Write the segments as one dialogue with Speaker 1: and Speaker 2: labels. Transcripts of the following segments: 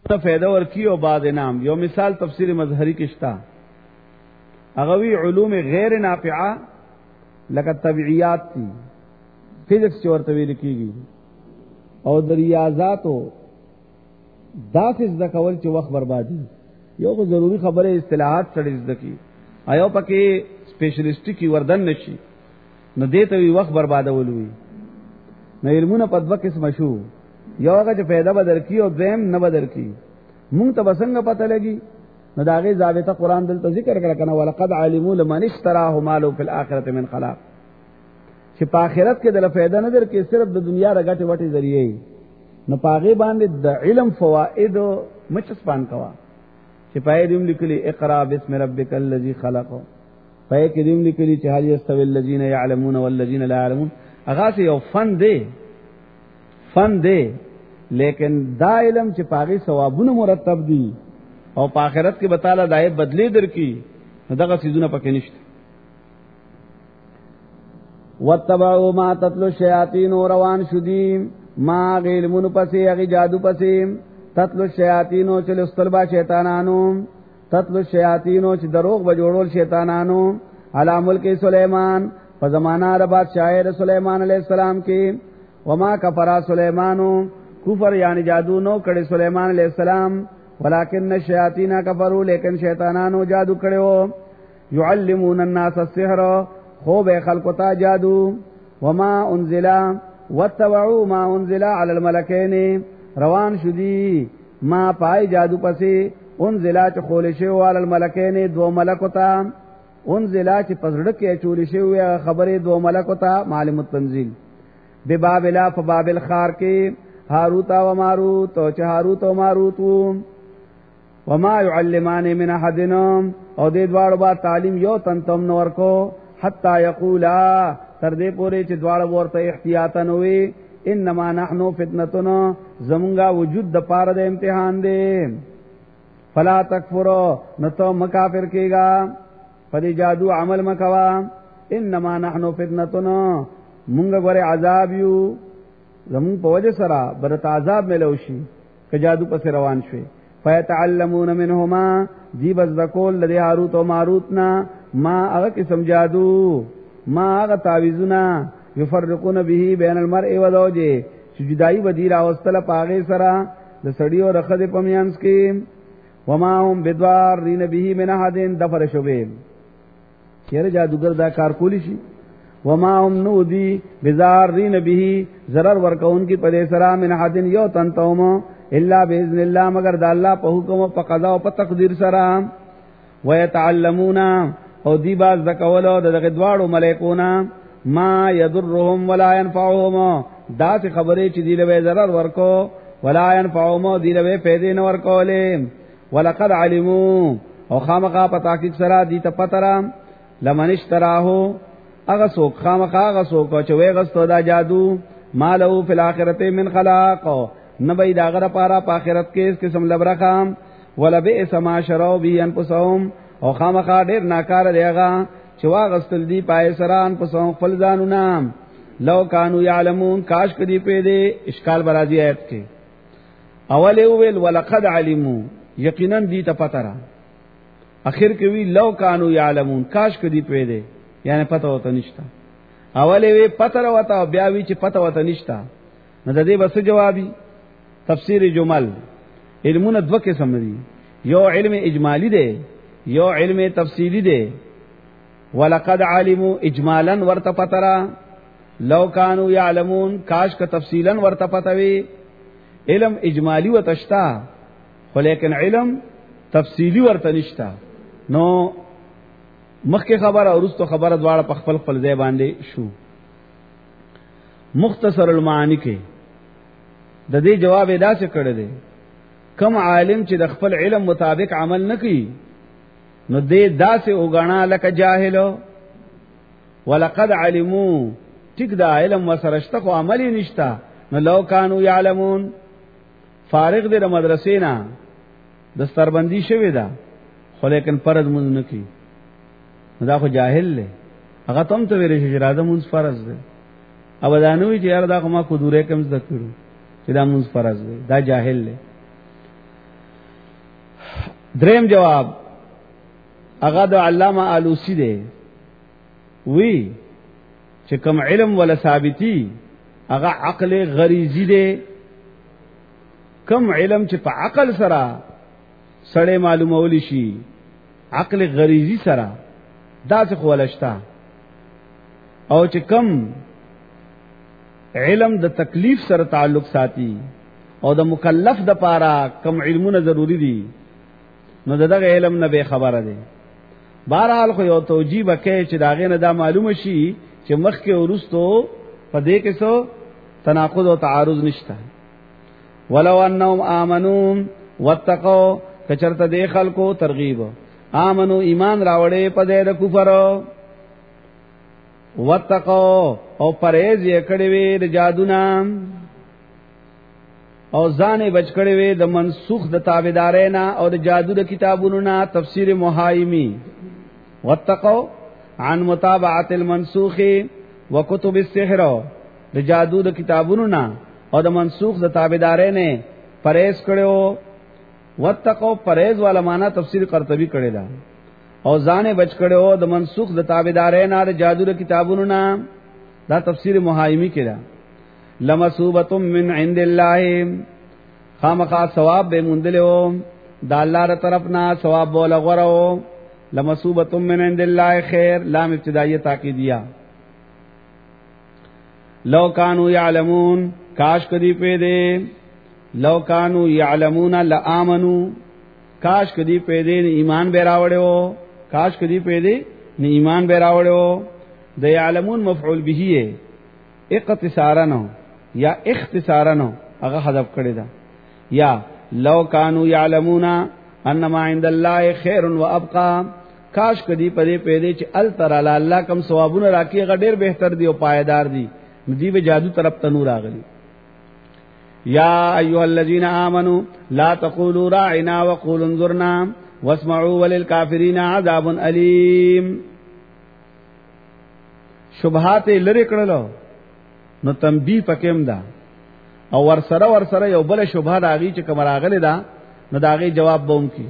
Speaker 1: فائدہ ورکی او بعد انعام. یو مثال تفسیر مظهری کشتا اغوی علوم غیر نافعه لکه طبیعیات تی فزکس چورته ویل کیږي او د ریاضاتو داسې ذکول چې وخت بربادي. یو خو ضروری خبره اصطلاحات سره ذکی ایو پکې سپیشلیسټی کی وردن نشي نو دته وی وخت بربادول وی. نو علمونه په دوه قسم شو، یو هغه چې پیدا بدر کی او دیم نه بدر کی. مونږ ته بسنګ پته لګي نو داغه ضابطه قران دلته ذکر کړه کنه ولقد علموا لمن اشتراه مالو فی الاخرته من خلاق. چې په آخرت کې د فائدہ نه در کې صرف د دنیا رګټه وټي ذریعہ نو پاغه باندې د علم فواید مچسپان کوا. چې پای دې لیکلي اقرا بسم ربک الذی خلق، پای کې دې لیکلي چې هل یستوی الذین یعلمون والذین لا یعلمون. هغه څه یو فن دی لیکن دا علم چې پاغه ثوابونه مرتب دي او په آخرت کې بتاله دای بدلی در کی دغه سيزونه پکې نشته. واتبعوا ما تتلو الشیاطین روان شدیم ما علمون پسې هغه جادو پسې تتلو الشیاطین چې لستلبا شیطانانو تتلو الشیاطین چې دروغ بجوړول شیطانانو علی ملک سلیمان په زمانہ د بادشاہ سلیمان علیہ السلام کې. وما کفر سلیمانو کفر یعنی جادو نو کړي سلیمان علیہ السلام ولکن الشیاطین کفروا لیکن شیطانانو جادو کړو. يعلمون الناس السحر خوب خلق تا جادو. وما انزل واتبعوا ما انزل على الملكين روان شدی ما پای جادو پسې انزل چې خول شي على الملكين دو ملکوتا انزل چې پزړه کې چول شي خبره دو ملکوتا معلم التنزيل ببابل فبابل خار کې هاروت و ماروت او چې هاروت او ماروت وما يعلمان من احد او دې دواړو با تعلیم یو تنتم نور کو حتا یقولا تر دې پورې چې دواړو ورته احتیاطا نوې انما نحنو فتنتنا زمونږه وجود د پاره د امتحان دی. فلا تکفروا نتو مکافر کېگا پدې جادو عمل مکوا. انما نحنو فتنتنا مونږ غره عذاب یو زمون په وجه سره برت عذاب ملوشي ک جادو پس روان شوي. فیتعلمون منهما جیب الذکول لدی هاروت و ماروتنا ما هغه قسم جادو ما هغه تعویذنا یفرقون به بین المرء و زوجه چې جدائی ودی راوستله پاغه سره د سړی او رخصه په میانس کې. وما هم بدوارین به من احد دفر شوبه چیرې جادوګر دا کار کولی شي. وما هم نودی بزارین به ضرر ورکون کی پدې سره من احد یو تنتوم الا باذن الله مگر د الله په حکم او په قضا او په تقدیر سره. ويتعلمون او دی باز د کولو دغه دواړو ملائکونا ما يضرهم ولا ينفعهم دا څه خبرې چې دی له ضرر ورکو ولا ينفعهم دی له پیدا نه ورکولې. ولقد علموا او خامخا په تحقیق سره دی ته پتره لمن اشتراهو اغه سوک خامخا اغه سوک چې وې غستو دا جادو مالو فی الاخرته من خلاق نبی دا غره پارا په آخرت کې اس قسم لبرخام ولا بئس ما شروا به انفسهم او خامخا ډیر ناکار دیغه چې واغستل دی پای سران پسو خپل ځانونه لو کانوا یعلمون کاش کدی پیدا اشکال برازی آیت کې اول ویل ولقد علموا یقینا دی ته پتره اخر کې وی لو کانوا یعلمون کاش کدی پیدا یعنی پته وته نشتا. اول وی پتره وته بیا وی چې پته وته نشتا نو د دې بس جوابي تفسیر جمل علمونه دوه قسم دي یو علم اجمالی دی یو علم تفصیلی دی. ولقد علموا اجمالا ورته پترا لو کانوا یعلمون کاش کا تفصیلا ورته پتوي. علم اجمالی وتشتا خو لیکن علم تفصیلی ورته نشتا. نو مخکې خبره او وروسته خبره دواړه په خپل خپل ځای باندې شو. مختصر المعانی کې د دې جواب ادا څه کړی دی کم عالم چې د خپل علم مطابق عمل نکړي نو دې داسې وګڼا لکه جاهل. ولقد علموا ټیک دا علم وسرشته خو عملی نشتا نو لو کانوا یعلمون فارغ دې د مدرسې نه دستربندی شوی دا خو لیکن فرض مونږ نکړي دا خو جاهل له هغه تم ته ویل شي راځه مونږ فرض ده ابدانوي چې یار دا خو ما کو دوره کم ذکرو چې دا مونږ فرض ده دا جاهل له. دریم جواب هغه د علامه آلوسی دی وی چې کوم علم ولا ثابتی هغه عقل غریزی دی کوم علم چې په عقل سره سړی معلومول شي عقل غریزی سره دا څه خولشتا او چې کوم علم د تکلیف سره تعلق ساتي او د مکلف د پاره کوم علمونه ضروری دي نو دغه علم نه به خبره دي بهرحال خو یو توجیه وکړي چې داغه نه دا معلومه شي چې مخکې ورستو په دې کې څو تناقض او تعارض نشته ولو انهم امنوا واتقوا کچرته دې خلکو ترغیب امنو ایمان راوړې په دې د کفر واتقوا او پرهیز یې کړی وي د جادونا او ځانې بچ کړی وي د منسوخ د تابعدارینا او د جادو د کتابونو نه تفسیر محایمی واتقوا عن متابعه المنسوخ وكتب السحر د جادو د کتابونو نه او د منسوخ د تابعداري نه پرهیز کړو واتقوا پرهیز والا معنا تفسیر قرطبی کړی دا او ځانې بچ کړو د منسوخ د تابعداري نه د جادو د کتابونو نه دا تفسیر محایمی کړه لمصوبه من عند الله خامخا ثواب به مندلو دا الله تر طرف نه ثواب بوله غورو لمصوبه من عند الله خیر لام ابتدائیه تاکیدیہ لو کانوا یعلمون کاش کدی پیدے لو کانوا یعلمون لآمنو کاش کدی پیدے نے ایمان به راوړو کاش کدی پیدے نے ایمان به راوړو د یعلمون مفعول به ہے اختصارا نو یا اختصارا نو هغه حذف کړی دا یا لو کانوا یعلمون انما عند الله خیر و ابقى کاش کدی پدې پیدې چې ال تعالی الله کم ثوابونه راکې غډیر بهتر دی او پایدار دی ندی به جادو طرف تنور راغلی یا ایها الذین آمنوا لا تقولوا راعنا وقولوا انظرنا واسمعوا وللکافرین عذاب الیم شبهات لری کړلو نو تنبیه پکېم دا او ورسره یو بل شبهه راغی چې کوم راغلی دا نو داغه جواب بوم کی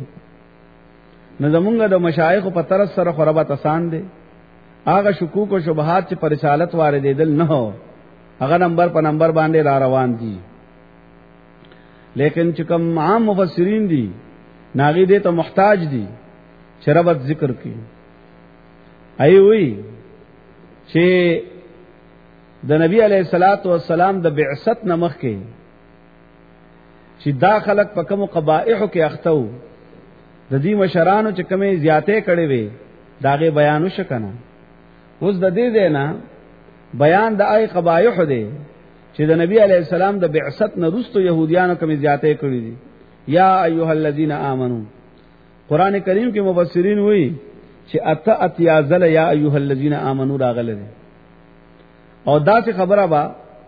Speaker 1: نو زمونږ د مشایخ په طرف سره خرابت آسان دي هغه شکوک او شبهات چې پر رسالت واردېدل نه هو هغه نمبر په نمبر باندې را روان دي لیکن چې کوم عام مفسرین دي ناغي دې ته محتاج دي شربت ذکر کی ای وی چې د نبی علیہ الصلات والسلام د بعثت نمخ کې چې دا خلق په کوم قبائح کې اختو د دې مشرانو چې کومه زیاتې کړي وي داغه بیانو شکنه اوس د دې دینا بیان د آی قبایح دی چې د نبی علی السلام د بعثت نه وروسته يهوديانو کوم زیاتې کړې دي یا ایها الذین آمنو قران کریم کې مفسرین وایي چې اتیا ذل یا ایها الذین آمنو راغله او دا څه خبره با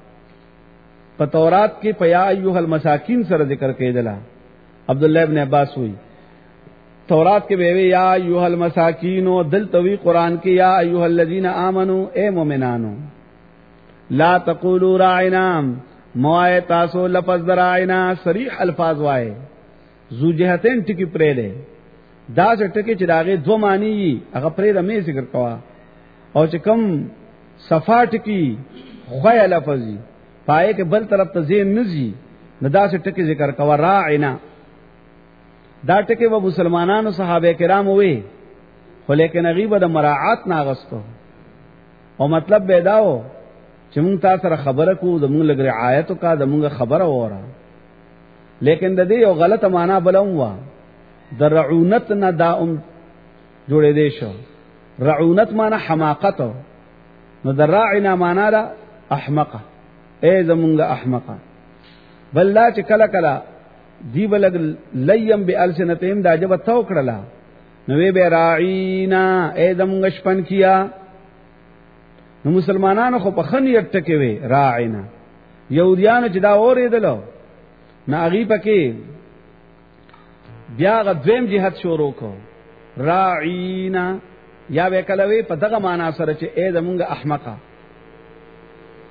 Speaker 1: په تورات کې پیا ایها المساکین سره ذکر کېدله عبد الله ابن عباس وایي تورات کې به یا ایها المساکین او دلتوی قران کې یا ایها الذین آمنو اے مومنانو لا تقولوا راعنا موای تاسو لفظ راعنا صریح الفاظ وای ذو جهتین ټکی پرې ده دا ټکی چې داغه دو معنی هغه پرې د مې ذکر کوا او چې کوم صفا ټکی خویا لفظي پای کې بل طرف ته زین نزي نو دا ټکی ذکر کوا راعنا دا ټکی و مسلمانانو صحابه کرام وې خو لیکن غیبه د مراعات ناغستو او مطلب به داو چې مونږ تاسو سره خبره کوو د مونږ لګ رعایت کا د مونږ خبره وره لیکن د دې یو غلطه معنا بلوم وا د رعونت نه داوم جوړې دي شو رعونت معنا حماقت نو د راعنا معنا دا احمقه اے زمونږ احمقه بل لا چې کله کله دی بلګ لیم بالسنتهم دا جب تو کړلا نو وی به راعینا اے زمونږ شپن کیا نو مسلمانانو خو په خنیت ټکي وي راعینا يهوديانو چې دا اوریدلو ناغي پکې بیا غدویم جهاد شروع کو راعینا یا وکلوي په دغه معنا سره چې اے زمونږ احمقه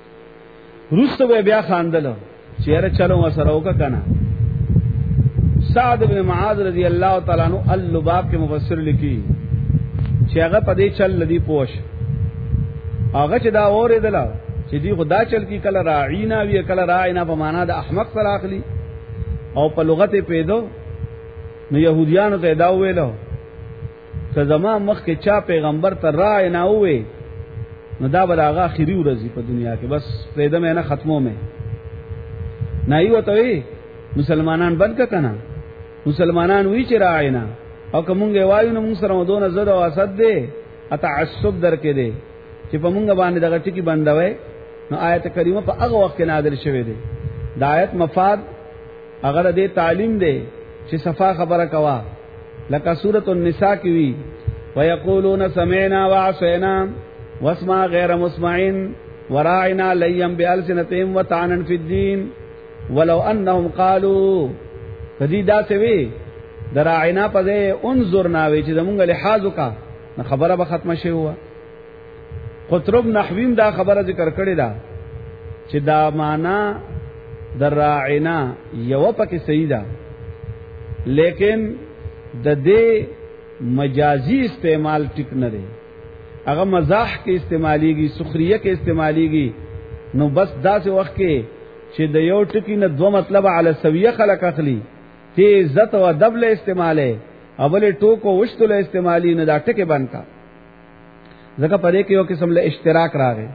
Speaker 1: روسته بیا خاندلو چیرې چلو وسره وک کنه سعد بن معاذ رضی اللہ تعالی عنہ اللباب کے مفسر لکھی چې هغه پدې چل لدی پوش هغه چې دا اوریدل چې دی خدا چل کی کله راعینا وی کله راعینا په معنا د احمق سره اخلي او په لغت پیدو نو يهوديانو ته دا ویلو چې زما مخ کې چا پیغمبر ته راعینا وې نو دا به هغه اخري ورځي په دنیا کې بس پیدا مې نه ختمو مې نه یو ته مسلمانان بد کنا مسلمانان وی چې راعینا او کومګه وایو نو موږ سره ودونه زړه او اسد دې اتعصب درکې دې چې په موږ باندې دغه ټکی بندوي نو آیت کریمه په هغه وخت کې نازل شوه دې د آیت مفاد هغه دې تعلیم دې چې صفا خبره کوا لکه سورۃ النساء کې وی ويقولون سمعنا وعصينا واسمع غير مسمعين وراعنا ليا بألسنتهم وطعنا في الدين ولو انهم قالوا کدی دا څه وی دراعنا پدې انظرنا وی چې زمونږ لحاظ وکا خبره به ختمه شي هوا قطرب نحویم دا خبره ذکر کړی دا چې دا معنا دراعنا یو پکې صحیح ده لیکن د دې مجازي استعمال ټیک نه دی هغه مزاح کې استعماليږي سخريه کې استعماليږي نو بس داسې وخت کې چې د یو ټکی نه دو مطلب علی سویه خلق اخلي تی عزت او ادب له استعماله اول ټوکو وشتل استعمالي نه دا ټکي بند کا ځکه پدې کې یو قسم له اشتراک راغی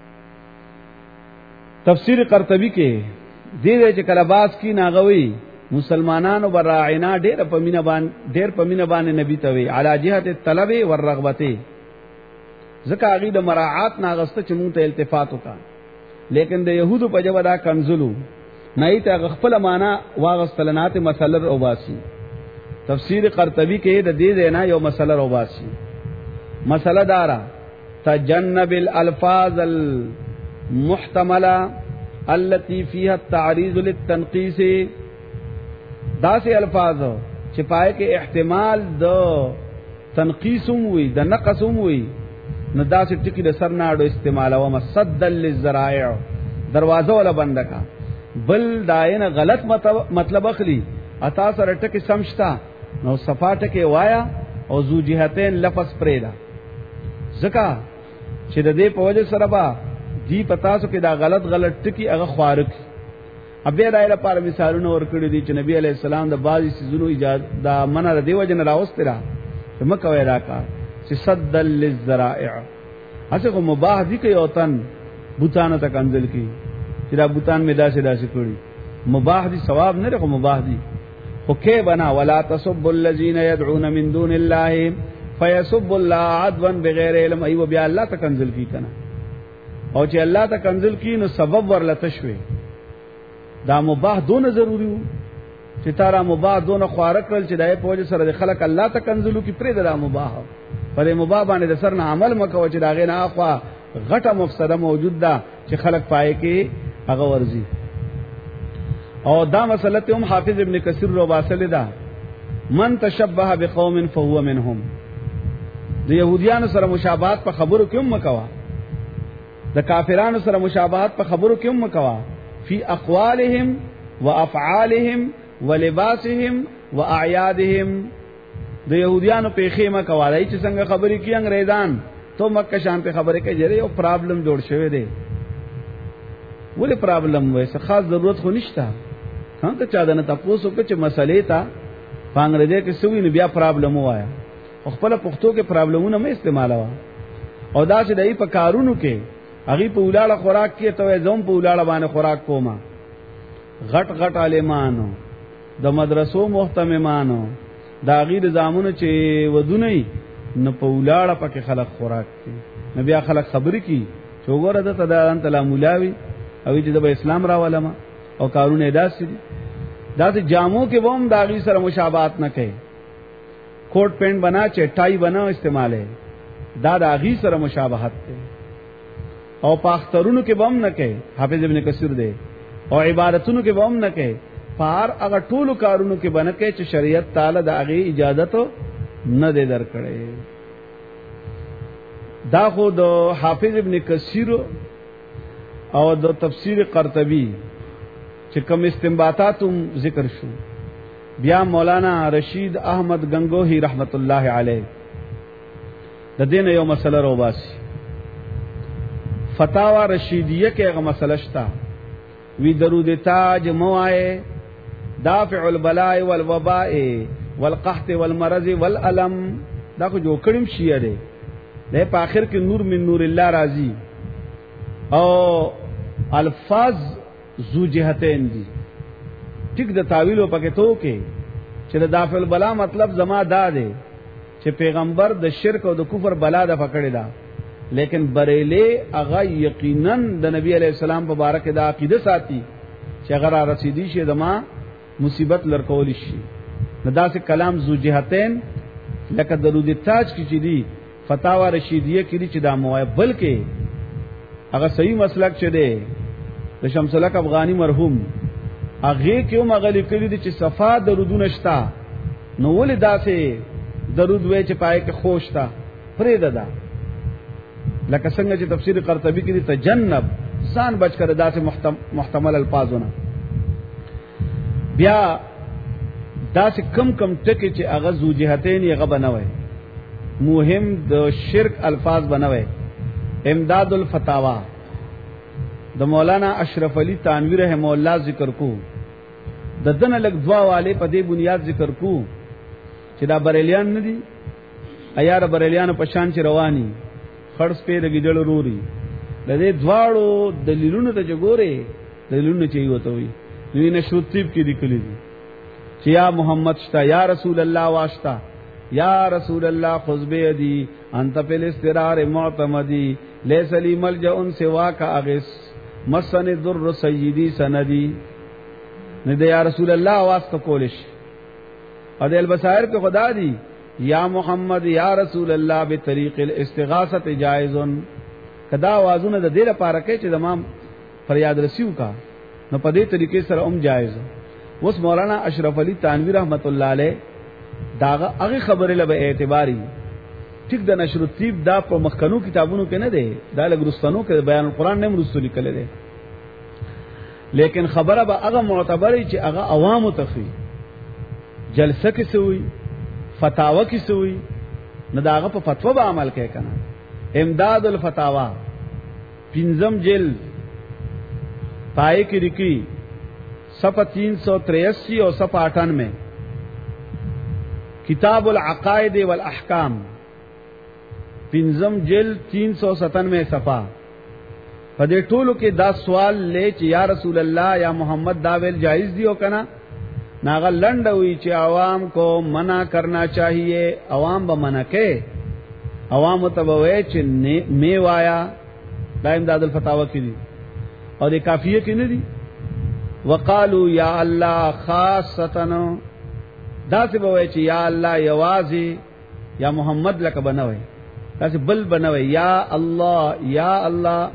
Speaker 1: تفسیر قرطبی کې دې چې کله باز کی ناغوي مسلمانانو براعنا ډېر پمینه باندې نبی ته وی علی جهت الطلب والرغبه ځکه هغه د مراعات ناغسته چې مونږ ته التفات وکړه لیکن د يهودو په جواب دا کنزلو نه ته خپل معنا واغستلنات مسله او باسي تفسیر قرطبی کې د دې نه یو مسله او باسي مسله دارا تجنب الالفاظ المحتمله التي فيها التعريض للتنقيص داسې الفاظ چې پای کې احتمال د تنقیسم وي د نقصم وي نو داسې ټکی د سر ناړو استعمال او مسد للذرائع دروازه ولا بند کا بل داینه غلط مطلب اخلي اتا سره ټکی سمشتا نو صفا ټکی وایا او ذو جهتين لفظ پرېدا ځکه چې د دې په وجه سره با دی پتا سو کې دا غلط ټکی هغه خوارک ابه دایره پر مثالونه ورکړي دي چې نبی علی السلام د بعضی سيزونو اجازه دا منه د دیو جن راوسترا چې مکه وای راکا چې صد للذرائع اسه مباح دي کې اوتن بوتانه تک انزل کی چې دا بوتان می داسه کړی مباح دي ثواب نه لري مباح دي خو کې بنا ولا تسب الذين يدعون من دون الله فيسب الله عدوا بغیر علم ایو بیا الله تک انزل کی کنه او چې الله تک انزل کی نو سبب ورله تشوي دا مباح دونه ضروری وو چې تارا مباح دونه خوارک کړل چې دای په وجه سره د خلق الله تک انزلو کی پرې دا مباح پر مباح باندې د سر نه عمل مکو چې داغه نه اخوا غټه مفسده موجود ده چې خلق پای کې هغه ورزي او دا مسله ته هم حافظ ابن کثیر رو باسل ده من تشبه بقوم فهو منهم د يهوديانو سره مشابهت په خبرو کې هم مکوا د کافرانو سره مشابهت په خبرو کې هم مکوا فی اقوالهم وافعالهم ولباسهم واعیادهم د يهوديانو په خیمه کوالای چې څنګه خبرې کوي انګريزان ته مکه شان په خبرې کوي جره یو پرابلم جوړ شوی دی ولې پرابلم وای څه خاص ضرورت خو نشته څنګه چا دنه تاسو کې چې مسلې تا پنګريزه کې سوي نه بیا پرابلم وایا خپل پښتو کې پرابلمونه مې استعمالوا او دا چې دای په کارونو کې هغه په ولاړه خوراک کې ته زوم په ولاړه باندې خوراک کوما غټ عالمانو د مدرسو محتممانو دا غیر زامونو چې ودونه نه په ولاړه پکې خلک خوراک کوي نبي خلک خبرې کوي چې وګوره د تدان تلا مولاوي او چې د اسلام را ولما او کارونه داسې داسې جامو کې ووم دا غي سره مشابهت نه کوي کوټ پینټ بنا چټای بنا استعماله دا غي سره مشابهت کوي او پاخترونو کې بم نه کوي حافظ ابن کثیر دی او عبادتونو کې بم نه کوي پار هغه ټولو کارونو کې بنه کوي چې شریعت تعالی د هغه اجازه نه دی درکړي دا خو د حافظ ابن کثیر او د تفسیر قرطبی چې کوم استنباطات ذکر شو بیا مولانا رشید احمد گنگوہی رحمت اللہ علیہ د دین یو مسله رو باسی فتاوا رشیدیه کې هغه مسله شتا وی درود تاج موائے دافع البلاء والوباء والقحط والمرض والالم دا کو جو کړم شیعه دی د په اخر کې نور من نور الله راضی او الفاظ ذو جهتین دي ټیک د تعویل په کې تو کې چې د دافع البلاء مطلب زما دا دی چې پیغمبر د شرک او د کفر بلا د پکړی دا لیکن بریلی هغه یقینا د نبی علیہ السلام په بارک د عقیده ساتي چې اگر رسیدي شي دما مصیبت لړکول شي نو دا سه کلام ذو جهتین لکه درود تاج کی چې دی فتاوا رشیدیه کې چې دا موایب بلکې هغه صحیح مسلک چه دی د شمس الحق افغانی مرحوم هغه کې هم هغه لیکلي دي چې صفا درودونه شتا نو ولې داسې درود وې چې پای کې خوش تا فرید ده لکه څنګه چې تفسیر قرطبی کې دي تجنب ځان بچ کړه داسې محتمل الفاظونه بیا داسې کم کم ټکي چې هغه ذو جهتین یې بنوي مهم د شرک الفاظ بنوي امداد الفتاوا د مولانا اشرف علی تانوی رحمه الله ذکر کو د دنه لګ دوا والے په دې بنیاد ذکر کو چې دا بریلیان نه دي ایار بریلیان په شان چې رواني خړس په لګیدل روري د دې دواړو دلیلونو ته جوړه دلیلونه چې وته وي دوی نه شروطیب کې لیکلي دي چې یا محمد شتا یا رسول الله واسطا یا رسول الله خذ بيدي انت بالاسترار معتمدي ليس لي ملجا سواك اغس مسن در سیدی سندی نه د یا رسول الله واسطه کولش او د البصائر کې خدا دی یا محمد یا رسول الله بطریق الاستغاثه جائز کدا आवाजونه د دې لپاره کې چې زمام فریاد رسیو کا نو په دې طریقې سره هم جائز اوس مولانا اشرف علی تانوی رحمت الله علیه داغه هغه خبره له اعتباری ټیک د نشر الطیب دا په مخکنو کتابونو کې نه دی دا لګرستانو کې بیان القرآن نه مرستو لیکل دی لیکن خبره به هغه معتبري چې هغه عوامو تخي جلسه کې سوی فتاوا کې سوی نه داغه په فتوا به عمل کوي کنه امداد الفتاوا پنځم جلد پای کې لیکي صفحه 383 او صفحه 98 کتاب العقائد والاحکام پنځم جلد 397 صفحه په دې ټولو کې دا سوال لې چې یا رسول الله یا محمد دا ویل جائز دی او کنه ناغه لنډ وی چې عوام کو منع کرنا چاہیے عوام به منع کې عوام ته وای چې می وایا دا امداد الفتاوا کې دي او د کافیه کې نه دي وقالو یا الله خاصتنا دا څه وای چې یا الله یوازي یا محمد لک بنوي تاسو بل بنوي یا الله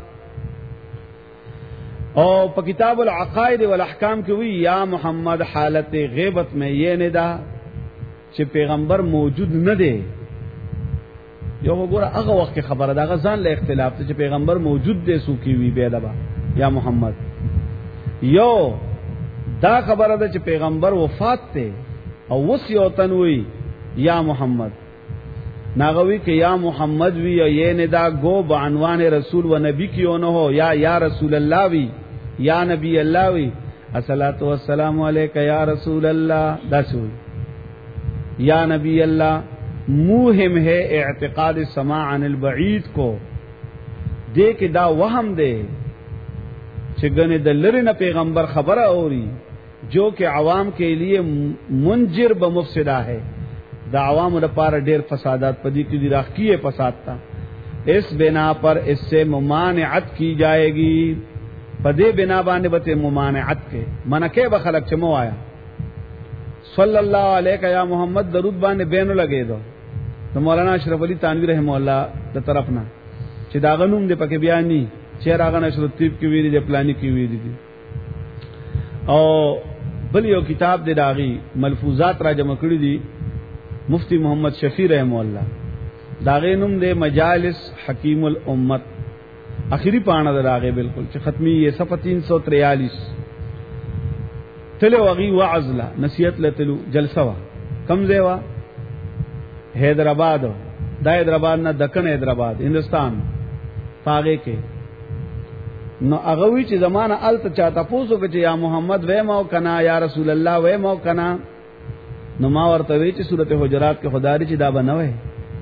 Speaker 1: او په کتاب العقائد والاحکام کې وی یا محمد حالت غیبت میں یہ نه دا چې پیغمبر موجود نه دی یو وګوره هغه وخت خبره دا غزان له اختلاف ته چې پیغمبر موجود دی سو کی وی به دا یا محمد یو دا خبره ده چې پیغمبر وفات ته او وصیتن وی یا محمد ناغوی کہ یا محمد وی یہ ندا گو بعنوان رسول و نبی کیوں نہ ہو یا رسول اللہ وی یا نبی اللہ وی الصلاۃ والسلام علیک یا رسول اللہ دسوی یا نبی اللہ موہم ہے اعتقاد سماع عن البعید کو دے کہ دا وہم دے چگنے دلری نہ پیغمبر خبر اوری جو کہ عوام کے لیے منجر بمفسدہ ہے دا عوام لپاره ډیر فسادات پدې کې دي راخیه فساد تا اس بنا پر اس سے ممانعت کی جائے گی پدې بنا باندې به ممانعت کې منکه به خلق چمو آیا صلی الله علیه یا محمد درود باندې بینو لګې دو نو مولانا اشرف علی تانوی رحم الله د طرفنا چې دا غنوم دې پکې بیان ني چې راغ نشر الطیب کې ویلي دي پلاني کې ویلي دي او بل یو کتاب دې داغي ملفوظات را جمع کړی دي مفتی محمد شفیع رحم الله داغه نوم دے مجالس حکیم الامت اخری پانا داغه بالکل چې ختمی یہ صفحه 343 تل وغي وعظ لا نصیحت لتلو جلسه وا کم ځای وا حیدرآباد دا حیدرآباد نه دکن حیدرآباد هندستان پاګه کې نو هغه وی چې زمانہ الته چاته پوسو کې یا محمد و ما کنا یا رسول الله و ما کنا نو ما ورته وی چې سورته حجرات کې خدای چې دا بنوي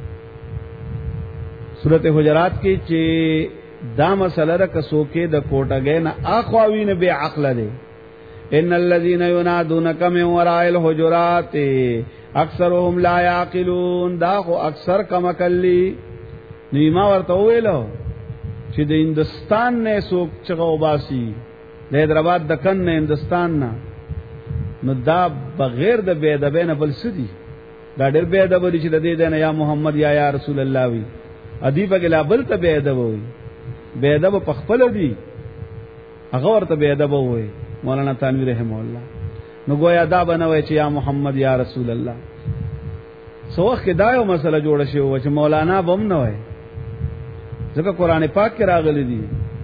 Speaker 1: سورته حجرات کې چې دا مسله را کسو کې د کوټګې نه اخواوین به عقل دی ان الذين ينادونك من وراء الحجرات اکثرهم لا يعقلون دا خو اکثر کما کلی نیما ورته ویلو چې د هندستان نه سوک چغو باسي د حیدرآباد دکن نه هندستان نه نو دا بغیر د بے ادب نه بل سدي دا ډېر بے ادب دي چې د دې نه یا محمد یا رسول الله وی ادیب کلا بل ته بے ادب وي بے ادب په خپل دي هغه ورته بے ادب وي مولانا تنویر رحم الله نو گویا دا بنوي چې یا محمد یا رسول الله سو وخت دا یو مسله جوړه شي او چې مولانا بم نه وي ځکه قران پاک کې راغلي دي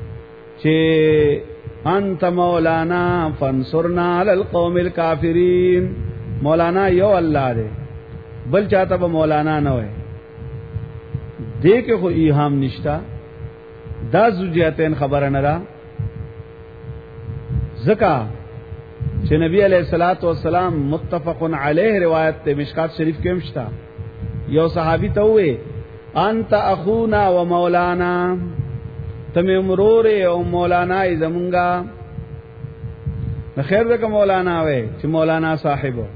Speaker 1: چې انت مولانا فانصرنا علی القوم الکافرین مولانا یو الله دی بل چاته به مولانا نه وي دې کې خو ایهام نشتا دا زوجیتین خبره نه را ځکه چې نبی علیہ الصلوۃ والسلام متفق علیه روایت ته مشکات شریف کې مشتا یو صحابي ته وې انت اخونا و مولانا تم مرور او مولانا زمونگا خیر دک مولانا وې چې مولانا صاحب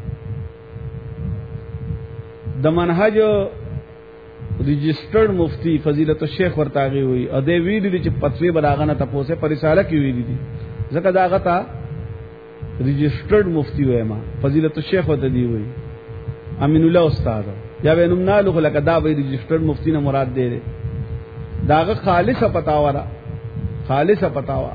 Speaker 1: د منهج رجسٹرڈ مفتی فضیلت الشیخ ورتاغي وي ا دې ویلي چې پتوی بلاغنه تاسو په رساله کې ویلي دي ځکه دا غتا رجسٹرڈ مفتی وای ما فضیلت الشیخ ورته دی وي امین الله استاد یا وینم نالو لکه دا وی رجسٹرڈ مفتی نه مراد دی داغه خالصه پتاوا را خالصه پتاوا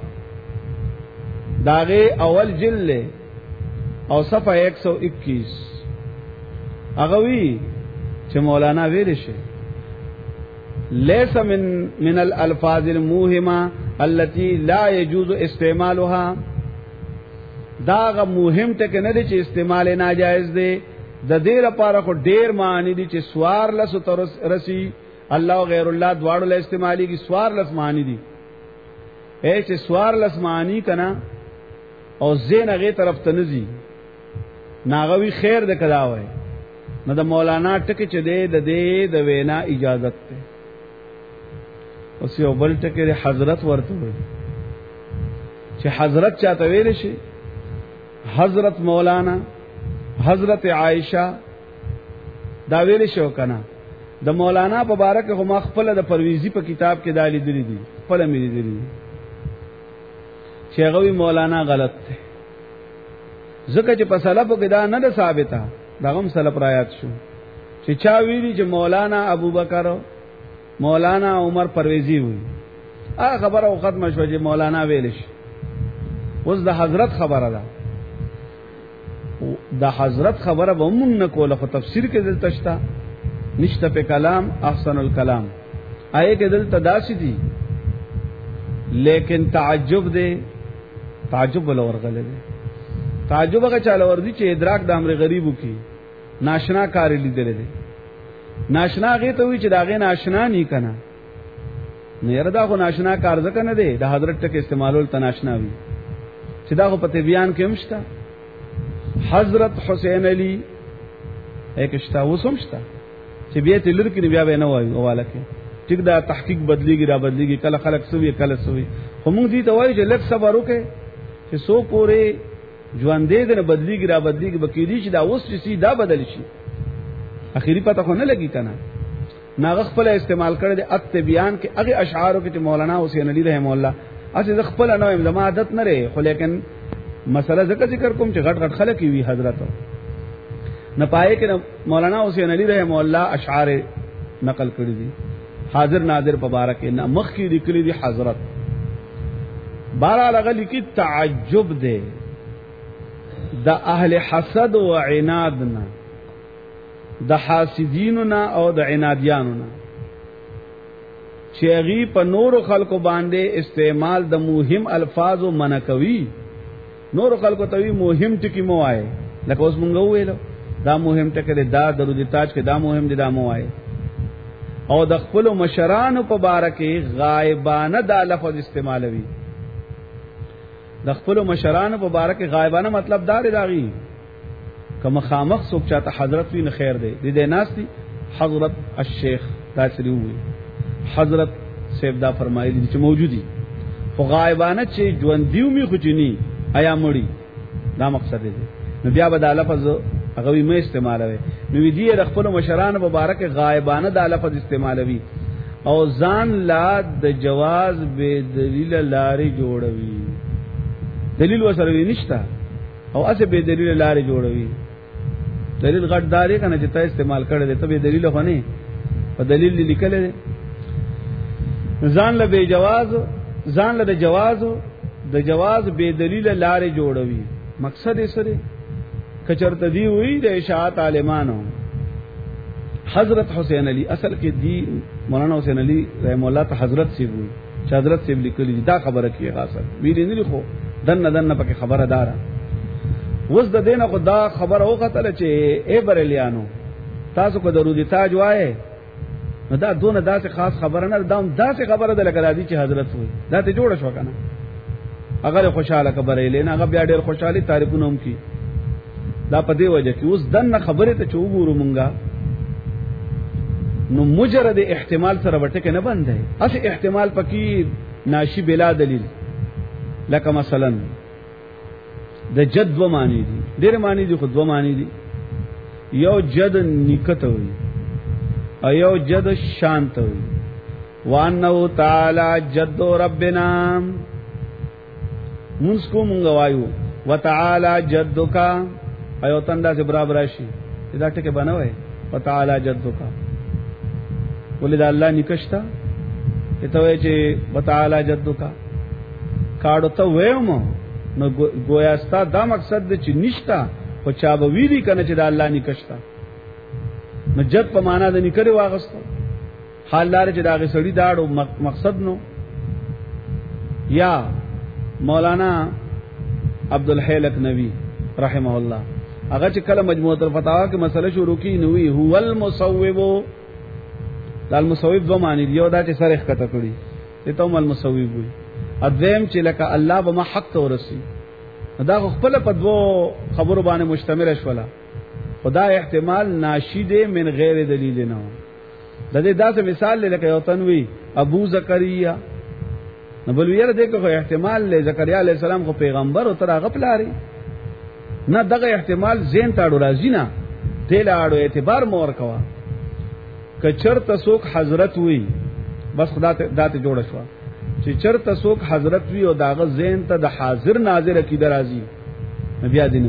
Speaker 1: داغه اول جلد او صفحه 121 هغه وی چې مولانا ویل شي ليس من الالفاظ الموهمه التي لا يجوز استعمالها داغه مهم ټکه نه دي چې استعمال ناجایز دي د دې لپاره خو ډیر معنی دي چې سوار لس ترس رسی الله او غیر الله دواړو له استعمالي کی سوار لس معنی دي اے چې سوار لس معنی کنا او زین هغه طرف ته نزي ناغوي خیر د کدا وای نو د مولانا ټکه چې د دې د وینا اجازت ته اوس یو بل ټکه حضرت ورته وای چې حضرت چاته ویل شي حضرت مولانا حضرت عائشہ دا ویل شو کنا د مولانا مبارک هم خپل د پرویزی په کتاب کې دالی دي خپل ملي دي چې هغه مولانا غلط دی ځکه چې په سلف کې دا نه ده ثابته دا هم سلف رايات شو چې چا ویلي چې مولانا ابوبکر مولانا عمر پرویزی وي هغه خبره او ختم شو چې مولانا ویل شي اوس د حضرت خبره ده د حضرت خبره به مونږ نه کوله په تفسیر کې دلته شتا نشته په کلام احسن الکلام آیه کې دلته داسې دي لیکن تعجب دے تعجب ولا ورغله دے تعجب هغه چاله ور دي چې ادراک د امر غریبو کې ناشنا کار لیدل دي ناشنا هغه ته وی چې داغه ناشنا نه کنا نه یره دا خو ناشنا کار ځکه نه دی د حضرت ټک استعمالول تناشنا وی چې دا خو په بیان کې مشتا حضرت حسین علی ایکشتا وسمشتا چې بیا تلر کې بیا به نه وایي اواله کې ټیک دا تحقیق بدلیږي را بدلیږي کله خلق سوي کله سوي خو موږ دې ته وایي چې لک صبر وکړي چې سو پورې ژوند دې نه بدلیږي را بدلیږي بکیدی چې دا اوس چې دا بدل شي اخیری پته خو نه لګی کنه ناغه خپل استعمال کړی د ات بیان کې هغه اشعارو کې مولانا حسین علی رحم الله اته خپل نه زما عادت نه لري خو لیکن مسله ذکر کوم چې غټ غټ خلک وي حضرت نه پائے کې مولانا حسین علی رحم الله اشعار نقل کړی دي حاضر ناظر مبارک نه مخ کې لیکلي دي حضرت بارا لغلی کی تعجب دے د اهل حسد و عنادنا د حاسدیننا او د عنادیاننا چې غي په نور خلکو باندې استعمال د مهم الفاظ او منکوي نور خلکو ته مهم ټکی مو وای لکه اوس مونږ ویلو دا مهم ټکی دا درود تاج کې دا مهم دي دا مو وای او د خپل مشرانو په باره کې غایبانه دا لفظ استعمالوي د خپل مشرانو په باره کې غایبانه مطلب دا دی راغي کما خامخ څوک چاته حضرت وی نه خیر دی دې ناسي حضرت الشیخ دا سری وي حضرت سیب دا فرمایلی چې موجودي خو غایبانه چې ژوند دیو می خوچنی آیا مړی دا مقصد دی نو بیا به دا لفظ هغه وی مې استعمالوي نو دې د خپل مشرانو مبارک غایبانه دا لفظ استعمالوي او ځان لا د جواز به دلیل لارې جوړوي دلیل وسره نشتا او اسه به دلیل لارې جوړوي دلیل غټ داري کنه چې ته استعمال کړی دی ته به دلیل خو نه په دلیل لیکل دي ځان له به جواز ځان له د جواز به دلیل لارې جوړوي مقصد یې سره کچرته دی وی د اشاعت عالمانو حضرت حسین علی اصل کې دی مولانا حسین علی رحم الله ته حضرت سی وی چې حضرت سی لیکلی دا خبره کیه غاصل ویل نه خو دنه پکې خبره دارا وز د دینه خو دا خبره وکړه چې ای بریلیانو تاسو کو درود تاج وای نو دا دونه داسې خاص خبره نه داسې خبره ده لکه دادی چې حضرت وی دا ته جوړ شو کنه اگر خوشاله خبره لینه هغه بیا ډېر خوشحالي تعریفونه هم کی دا په دی وجه کې اوس دنه خبره ته چوغورو مونږه نو مجرد احتمال سره وټکه نه بندای اصل احتمال پکې ناشی بلا دلیل لکه مثلا د جد و معنی دي ډېر معنی دي خود و معنی دي یو جد نکته وي او یو جد شانت وي وانه تعالی جد ربنا مسکو مونږ وایو وتعالى جدک ایو تندا سے برابر شي دا ټکه بنوي وتعالى جدک ولید الله نکشتا ته وای چې وتعالى جدک کاړو ته وېم نو گویا ستا دا مقصد چې نشتا او چا به ویری کنه چې دا الله نکشتا نو جد په معنا د نکړي واغستو حال لار چې دا غسړي داړو مقصد نو یا مولانا عبدالحی لکنوی رحمه الله هغه چې کله مجموعه الفتاوا کې مسله شروع کی نوې هو المصوب د المصوب دو معنی دی یو دا چې سره ښکته کړی ته هم المصوب وي اذیم چې لکه الله به ما حق تورسي دا خپل په دو خبرو باندې مشتمل شولا خدا احتمال ناشید من غیر دلیل نه د دې داسې مثال لکه یو تنوی ابو زکریا نو بل ویره دغه خو احتمال له زکریا علی السلام خو پیغمبر او تر هغه پلاری نه دغه احتمال زین تاړو راځي نه دل اړو اعتبار مور کوا ک چرته سوک حضرت وی بس خدا ته داته جوړ شو چې چرته سوک حضرت وی او داغه زین ته د حاضر ناظر کی درازي بیا دین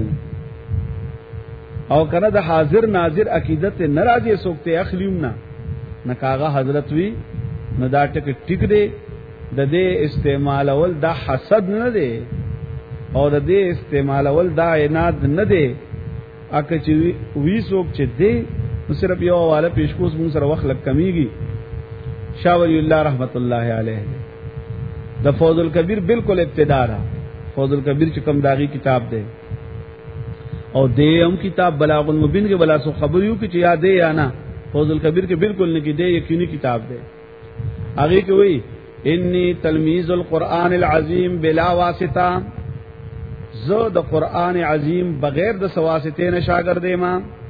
Speaker 1: او کنه د حاضر ناظر عقیدت ناراضی سوک ته اخلیم نه کاغه حضرت وی نو دا ټیک دی د دې استعمال اول دا حسد نه دی او د دې استعمال اول دا عناد نه دی اکه چې وی څوک چې دی صرف یو حواله پیشکوس مون سره وخت لګ کمیږي شاه ولی الله رحمت الله علیه د فوز الکبیر بالکل ابتدا را فوز الکبیر چې کوم داغي کتاب دی او دیم کتاب بلاغ المبین کې بلا سو خبریو کې چې یاد دی یا نه فوز الکبیر کې بالکل نه کې دی یقیني کتاب دی هغه کې وی انی تلمیذ القرآن العظیم بلا واسطہ زو د قرآن عظیم بغیر د سواسطے نه شاګرد ما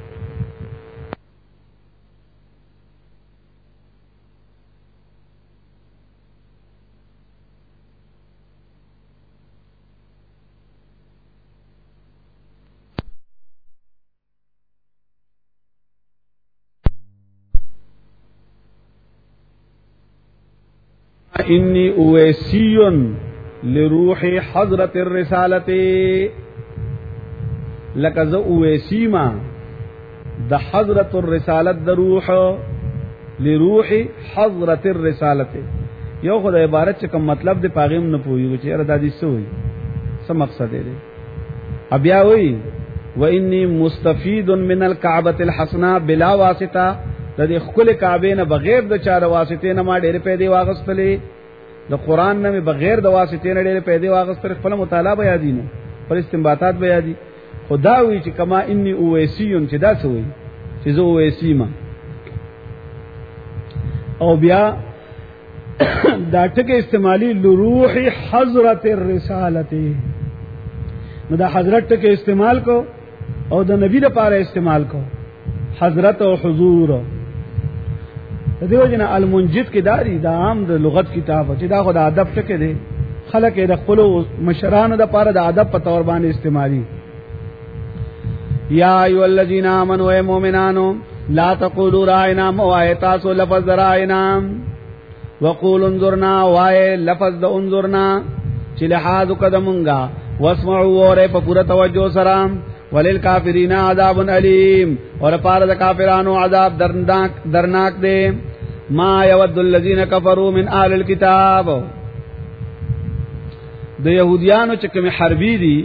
Speaker 1: انی اویسیون لروح حضرت الرسالت لکه زه اویسیما د حضرت الرسالت د روح لروح حضرت الرسالت یو خدای عبارت چې کوم مطلب دی پاغیم نه پوي چې را دادی سوې څه مقصد دی بیا وی و انی مستفید من الكعبه الحسناء بلا واسطه د دې خپل کعبه نه بغیر د چار واسطې نه ما ډېر پیدا واغستلې د قران نه بغیر د واسطې نه ډېر پیدا واغستل خپل مطالعه یادینه پر استنباطات بیا دي خدا وی چې کما انی اویسیون چې دا څه وی چې زه اویسی ما او بیا دا ټکه استعمالی لروح حضرت الرسالتی نو دا حضرت ټکه استعمال کو او د نبی لپاره استعمال کو حضرت او حضور دیو جنا المنجد کې داری دا عام د لغت کتاب چې دا خدای ادب ټکه دی خلک د خپل مشرانو د لپاره د ادب په تور باندې استعمالي یا ایو الذین آمنوا ای مومنانو لا تقولوا راینا موایتاسو لفظ راینا وقول انظرنا وای لفظ د انظرنا چې لحاظ قدمونگا واسمعوا اور په پورا توجه سره وللکافرین عذاب علیم اور پار د کافرانو عذاب درناک دی ما یود الذین کفروا من اهل الكتاب د يهوديانو چې کوم حربي دي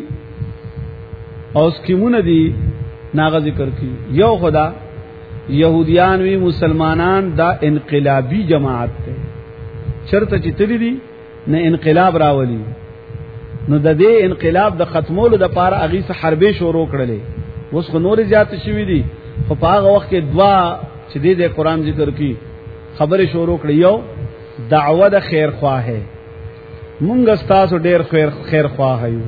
Speaker 1: او سکیمونه دي ناغه ذکر کی یو خدا يهوديان وی مسلمانان دا انقلابی جماعت ته شرط چې تللی دي نه انقلاب راولي نو د دې انقلاب د ختمولو د پاره اغي سه حربې شروع کړلې اوس خو نور زیات شوي دي خو په هغه وخت کې دوا چې د قرآن ذکر کی خبره شروع کړې یو دعوه د خیر خواه مونږ تاسو ډېر خیر خواه یو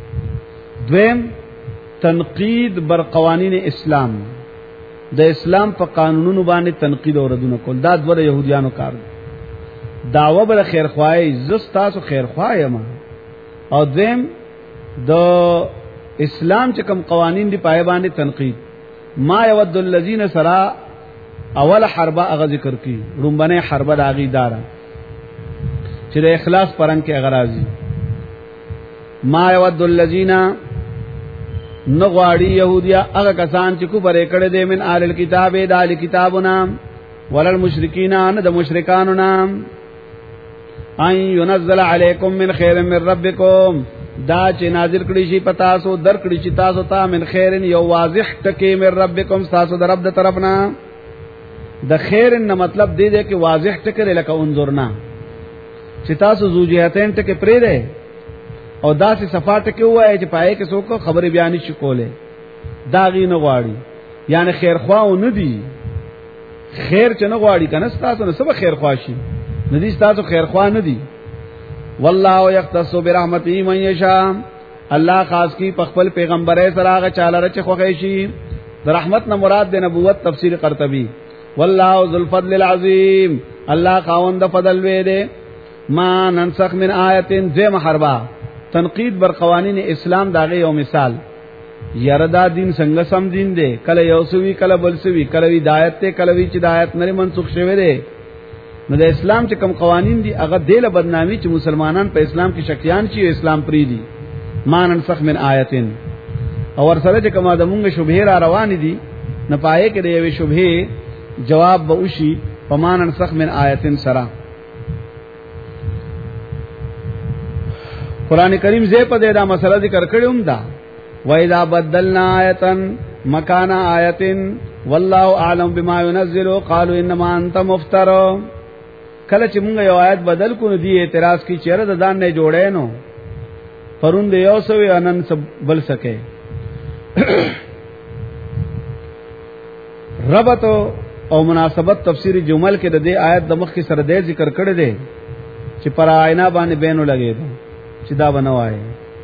Speaker 1: دویم تنقید بر قوانین اسلام د اسلام په قانونونو باندې تنقید او ردونه کول دا د يهوديانو کار دعوه بر خیر خواه زست تاسو خیر خواه ما او دویم د اسلام چې کوم قوانین دی پای باندې تنقید ما یود الذین سرا اول حربه اغه ذکر کی رومبنه حربه داغي دارا چې د اخلاص پرنګ کې اغرازي ما یود الذین نغواړي يهوديا هغه کسان چې کو پرې کړه دې من آل الكتاب دال کتابنا ولل مشرکین ان د مشرکانو نام ان ينزل عليكم من خير من ربكم دا چې نازل کړي شي پتا سو در کړي شي تاسو ته من خیر یو واضح ټکی من ربکم تاسو د رب د طرفنا د خیر نه مطلب دی چې واضح ټکی لکه انظرنا چې تاسو زوجهتین ټکی پرې ده او دا سي صفات کې وایي چې پای کې څوک خبري بیان شي کوله دا غي نه غواړي یعنی خیر خواو نه دي خیر چې نه غواړي کنه تاسو نه سبا خیر خواشي ندی تاسو خیر خوا نه دي والله یختص برحمته من یشاء الله خاص کی خپل پیغمبر سره هغه چاله رچ خوږی شي د رحمت نه مراد د نبوت تفسیر قرطبی والله ذو الفضل العظیم الله خاوند فضل وی دے ما ننسخ من آیت ذم حربا تنقید بر قوانین اسلام داغه یو مثال یردا دین څنګه سم دین دی کله یوسوی کله بلسوی کله ہدایت ته کله وی چې ہدایت نه منسوخ شوه دی نو د اسلام چې کوم قوانین دي هغه دیله بدنامي چې مسلمانان په اسلام کې شکیان شي اسلام پری دي ما ننسخ من آیتن او ورسره چې کومه د مونږ شبهه را روان دي نه پائے کې د یوې شبهه جواب به وشي په ما ننسخ من آیتن سره قران کریم زه په دې دا مسله ذکر کړم دا وَإِذَا بَدَّلْنَا آيَةً مَكَانَ آيَةٍ وَاللَّهُ أَعْلَمُ بِمَا يُنَزِّلُ قَالُوا إِنَّمَا أَنْتَ مُفْتَرٍ کله چې موږ یو آیت بدل کو دی اعتراض کی چیرې د دان نه جوړې نو پروند یو سوي انن بل سکے ربط او مناسبت تفسیر جمل کې د دې آیت د مخ کې سره د ذکر کړی دی چې پر آینا باندې بینو لګي چې دا بنوای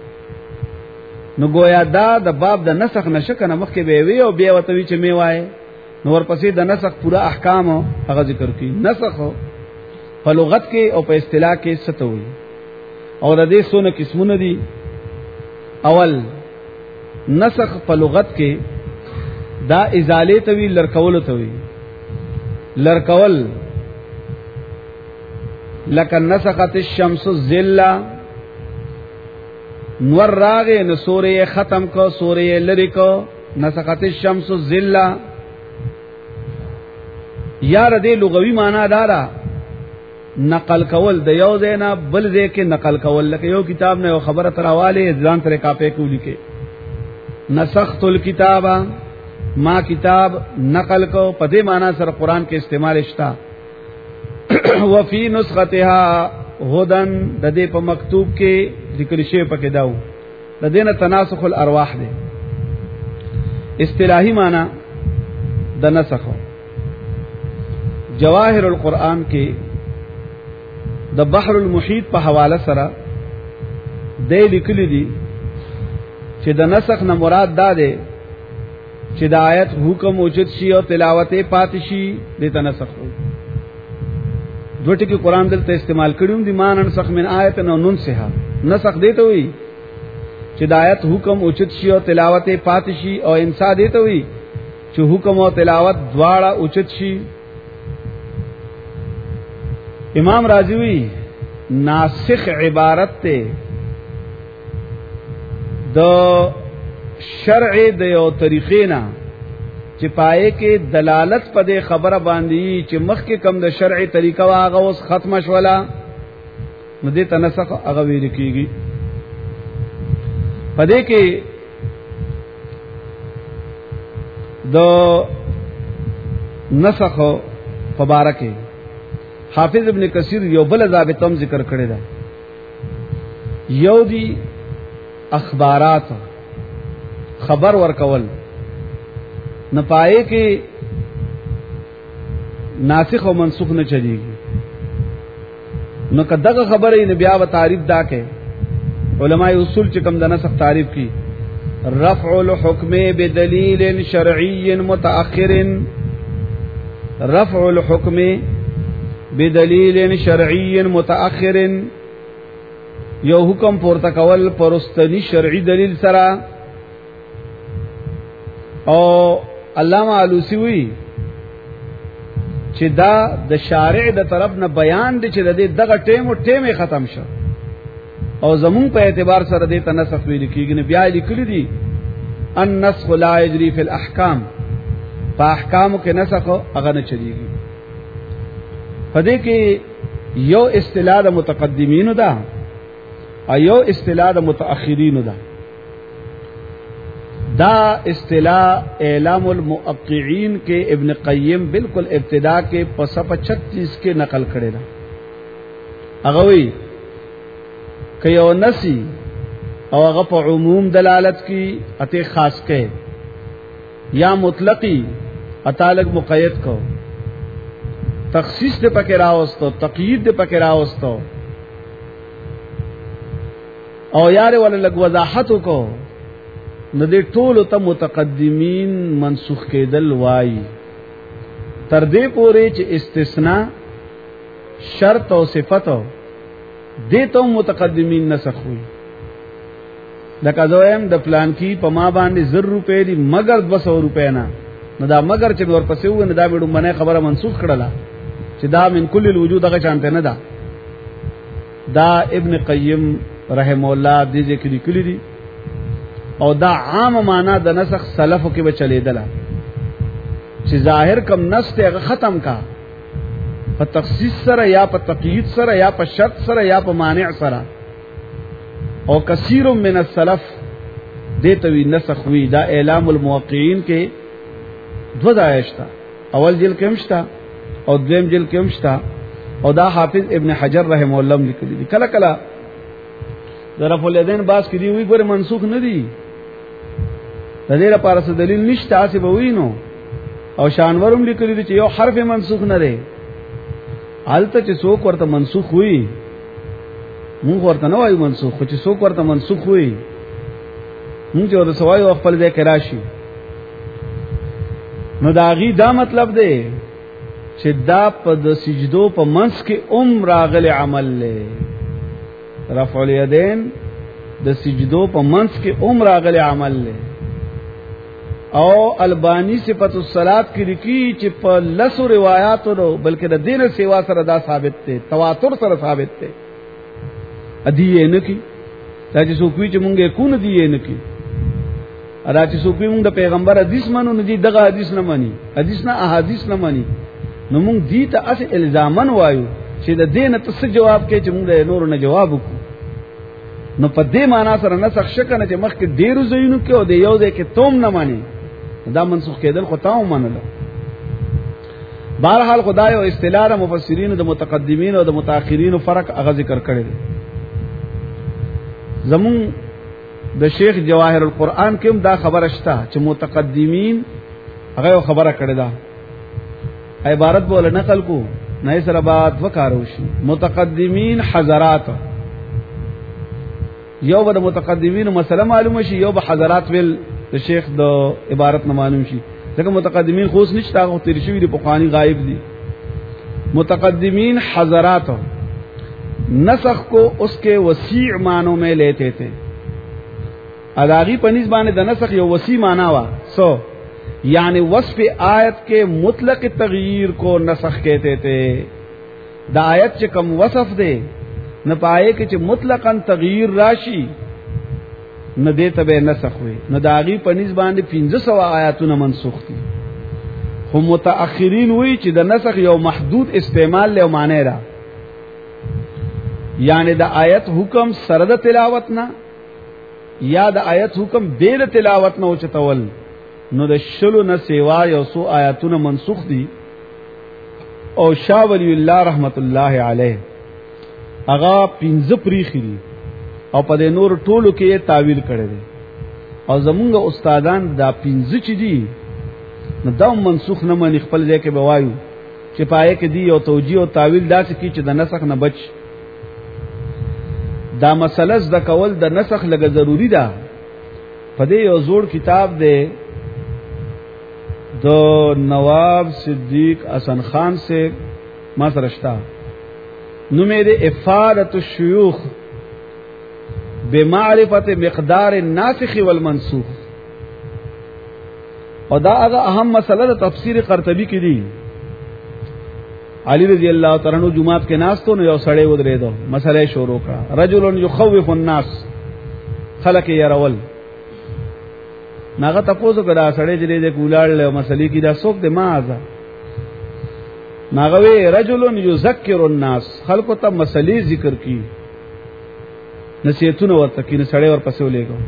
Speaker 1: نو گویا دا د باب د نسخ نشکنه مخ کې به وی او بیا وتوی چې می وای نو ورپسې د نسخ پورا احکام هغه ذکر کی نسخ په لغت کې او په اصطلاح کې ستوي او د دې څونه قسمونه دي اول نسخ په لغت کې دا ازاله توی لړکول توی لړکول لکه نسخت الشمس الظل نور راغه نو سورې ختم کو سورې لری کو نسخت الشمس الظل یار دې لغوي معنا دارا نقل کول د یو زینا بل زې کې نقل کول لکه یو کتاب نه یو خبره تراواله ځان ترې کاپې کولی کې نسخت الكتاب ما کتاب نقل کو پدې معنا سره قران کې استعمال شتا وفي نسختها هدن د دې په مکتوب کې ذکر شی پکې داو د دینه تناسخ الارواح دی. اصطلاحی معنی د نسخ جواهر القرآن کې د بحر المحیط په حواله سره د لیکلي دي چې د نسخ نه مراد دا دی چې د آیت حکم اوچت شي او تلاوت پاتې شي د تنسخ وي. دوه ټکي قرآن دلته استعمال کړیوم دي مان نسخ من آیت نو ننسها. نسخ دی ته وي چې د آیت حکم اوچت شي او تلاوت پاتې شي او انسا دی ته وي چې حکم او تلاوت دواړه اوچت شي. امام رازی وی ناسخ عبارت ته د شرع د یو طریقې نه چې پائے کې دلالت په دې خبره باندې چې مخکې کم د شرعي طریقه واغه اوس ختم شولا نو دې تنسخ هغه ویل کیږي. په دې کې د نسخ مبارکه حافظ ابن کثیر یو بل ضابطم ذکر کړی دا. یو دی اخبارات خبر ورکول نه پائے کې ناسخ او منسوخ نه چلیږي. نو کداغه خبره نه بیا و تعریف دا کې علماء اصول چې کوم د نسخ تعریف کی رفع الحكم بدلیل شرعی متأخر. رفع الحكم بدلیل شرعی متأخر یو حکم پورته کول پرستنی شرعی دلیل سره. او علامہ علوسی وی چې دا د شارع د طرف نه بیان دي چې د دغه ټیم ختم شو او زمون په اعتبار سره د تنسخ ویل کیږي. بیا لیکل دي النسخ لا یجری فی الاحکام. په احکام کې نسخ هغه نه چلیږي. پدې کې یو اصطلاح د متقدمینو ده او یو اصطلاح د متأخرینو ده. دا اصطلاح اعلام الموقعین کې ابن قیم بالکل ابتدا کې په صفحه 36 کې نقل کړی ده. هغه وی که یو نسی او هغه په عموم دلالت کی اته خاص کې یا مطلقی اتالک مقید کو تخصیص دے پکې راوستو تقیید دے پکې راوستو او یار ول لګ وضاحت کو نو دې ټول ته متقدمین منسوخ کېدل وای تر دې پورې چې استثناء شرط او صفت دې ته متقدمین نسخ وي. لکه زویم د پلان کی په ما باندې 0 روپے دي مگر 200 روپے نه نو دا مگر چې ورپسې و نه دا وړو منه خبره منسوخ کړله چې دا من کل الوجود هغه شانته نه ده. دا ابن قیم رحم الله دې ذکر کړی دي او دا عام معنا د نسخ سلفو کې به چلیدله چې ظاهر کم نص ته ختم کا په تخصیص سره یا په تقیید سره یا په شرط سره یا په مانع سره. او کثیر من السلف دیته وی نسخ وی. دا اعلام الموقعین کې دو دایشتا اول جلد کې مشتا او دویم جلد کې مشتا او دا حافظ ابن حجر رحم الله لیکلی دي. کله کله ظرف الیدین باس کې دی وی ګوره منسوخ نه دي د دې لپاره څه دلیل نشته اسی به وینو او شانورم لیکلی دي چې یو حرف منسوخ نه دی. حالت چې څوک ورته منسوخ وي مونږ ورته نه وایو منسوخ خو چې څوک ورته منسوخ وي مونږ ورته سوایو خپل ځای کې راشي. نو دا غي دا مطلب دی چې دا په د سجدو په منځ کې راغلی عمل له رفع الیدین د سجدو په منځ کې راغلی عمل له. او البانی صفت الصلات کې لیکي چې په لسو روایتونو بلکې د دین سیوا سره دا ثابت دی تواتر سره ثابت دی. ادیه نه کی دا چې څوک وی چې مونږه کو نه دی نه کی ادا چې څوک وی مونږ د پیغمبر حدیث منو نه دي دغه حدیث نه مانی حدیث نه احادیث نه مانی نو مونږ دې ته اس الزامن وایو چې د دین ته څه جواب کې چې مونږ د نور نه جواب وکړو. نو په دې معنا سره نسخ شکنه چې مخکې ډیرو زینو کې او د یو ځای کې توم نه مانی دا منسوخ کېدل خو تاو منلو. بهرحال خدای او اصطلاح مفسرین د متقدمین او د متأخرین فرق هغه ذکر کړی دی. زمون د شیخ جواهر القرآن کې دا خبره شته چې متقدمین هغه خبره کړې ده عبارت بوله نقل کو نه سره بعد وکارو شي متقدمین حضرات یو به متقدمین مسله معلوم شي یو به حضرات ول د شیخ د عبارت نه معلوم شي ځکه متقدمین خوص نشته هغه تیر شوی دی په قانی غایب دي متقدمین حضرات نسخ کو اس کے وسیع معنوں میں لیتے تھے اداغی پنیز بانے د نسخ یو وسیع معنی وا سو یعنی وصف آیت کے مطلق تغییر کو نسخ کہتے تھے دا آیت چې کم وصف دے نہ پائے کہ چې مطلقاً تغییر راشی نہ دے تبے نسخ ہوئے نہ داغی پنیز بانے 1500 آیاتونه منسوخ دي هم متأخرین ہوئی چې د نسخ یو محدود استعمال له معنی را یعنی د آیت حکم سره د تلاوت نه یا د آیت حکم بیر تلاوت نه او چتول نو د شلو نه سیوا یو سو آیاتونه منسوخ دي او شاه ولی الله رحمت الله علیه اغا 15 پریخي دي او په دې نور ټولو کې تعویل کړي دي او زمونږ استادان دا 15 چې دي نو دا منسوخ نه منی خپل ځای کې بوایو چې پای کې دی او توجیه او تعویل داسې کی چې د نسخ نه بچ دا مسله د کول د نسخ لګه ضروری ده په دې یو زوړ کتاب دی دو نواب صدیق حسن خان سے ما سرشتہ نمیرے افادت الشیوخ بمعرفت مقدار الناسخ والمنسوخ اور دا اغا اہم مسئلہ دا تفسیر قرطبی کی دی علی رضی اللہ تعالیٰ عنہ جماعت کے ناس تو یو سڑے ودرے دو مسئلہ شروع کرا رجل یخوف الناس خلق یرول ناغه تاسو کدا سړی چې دې کولال له مسلې کې دا څوک دې ما ازا ناغه وی رجل یذکر الناس خلق ته مسلې ذکر کی نصیحتونه ورته کې سړی ور پسې ولېګو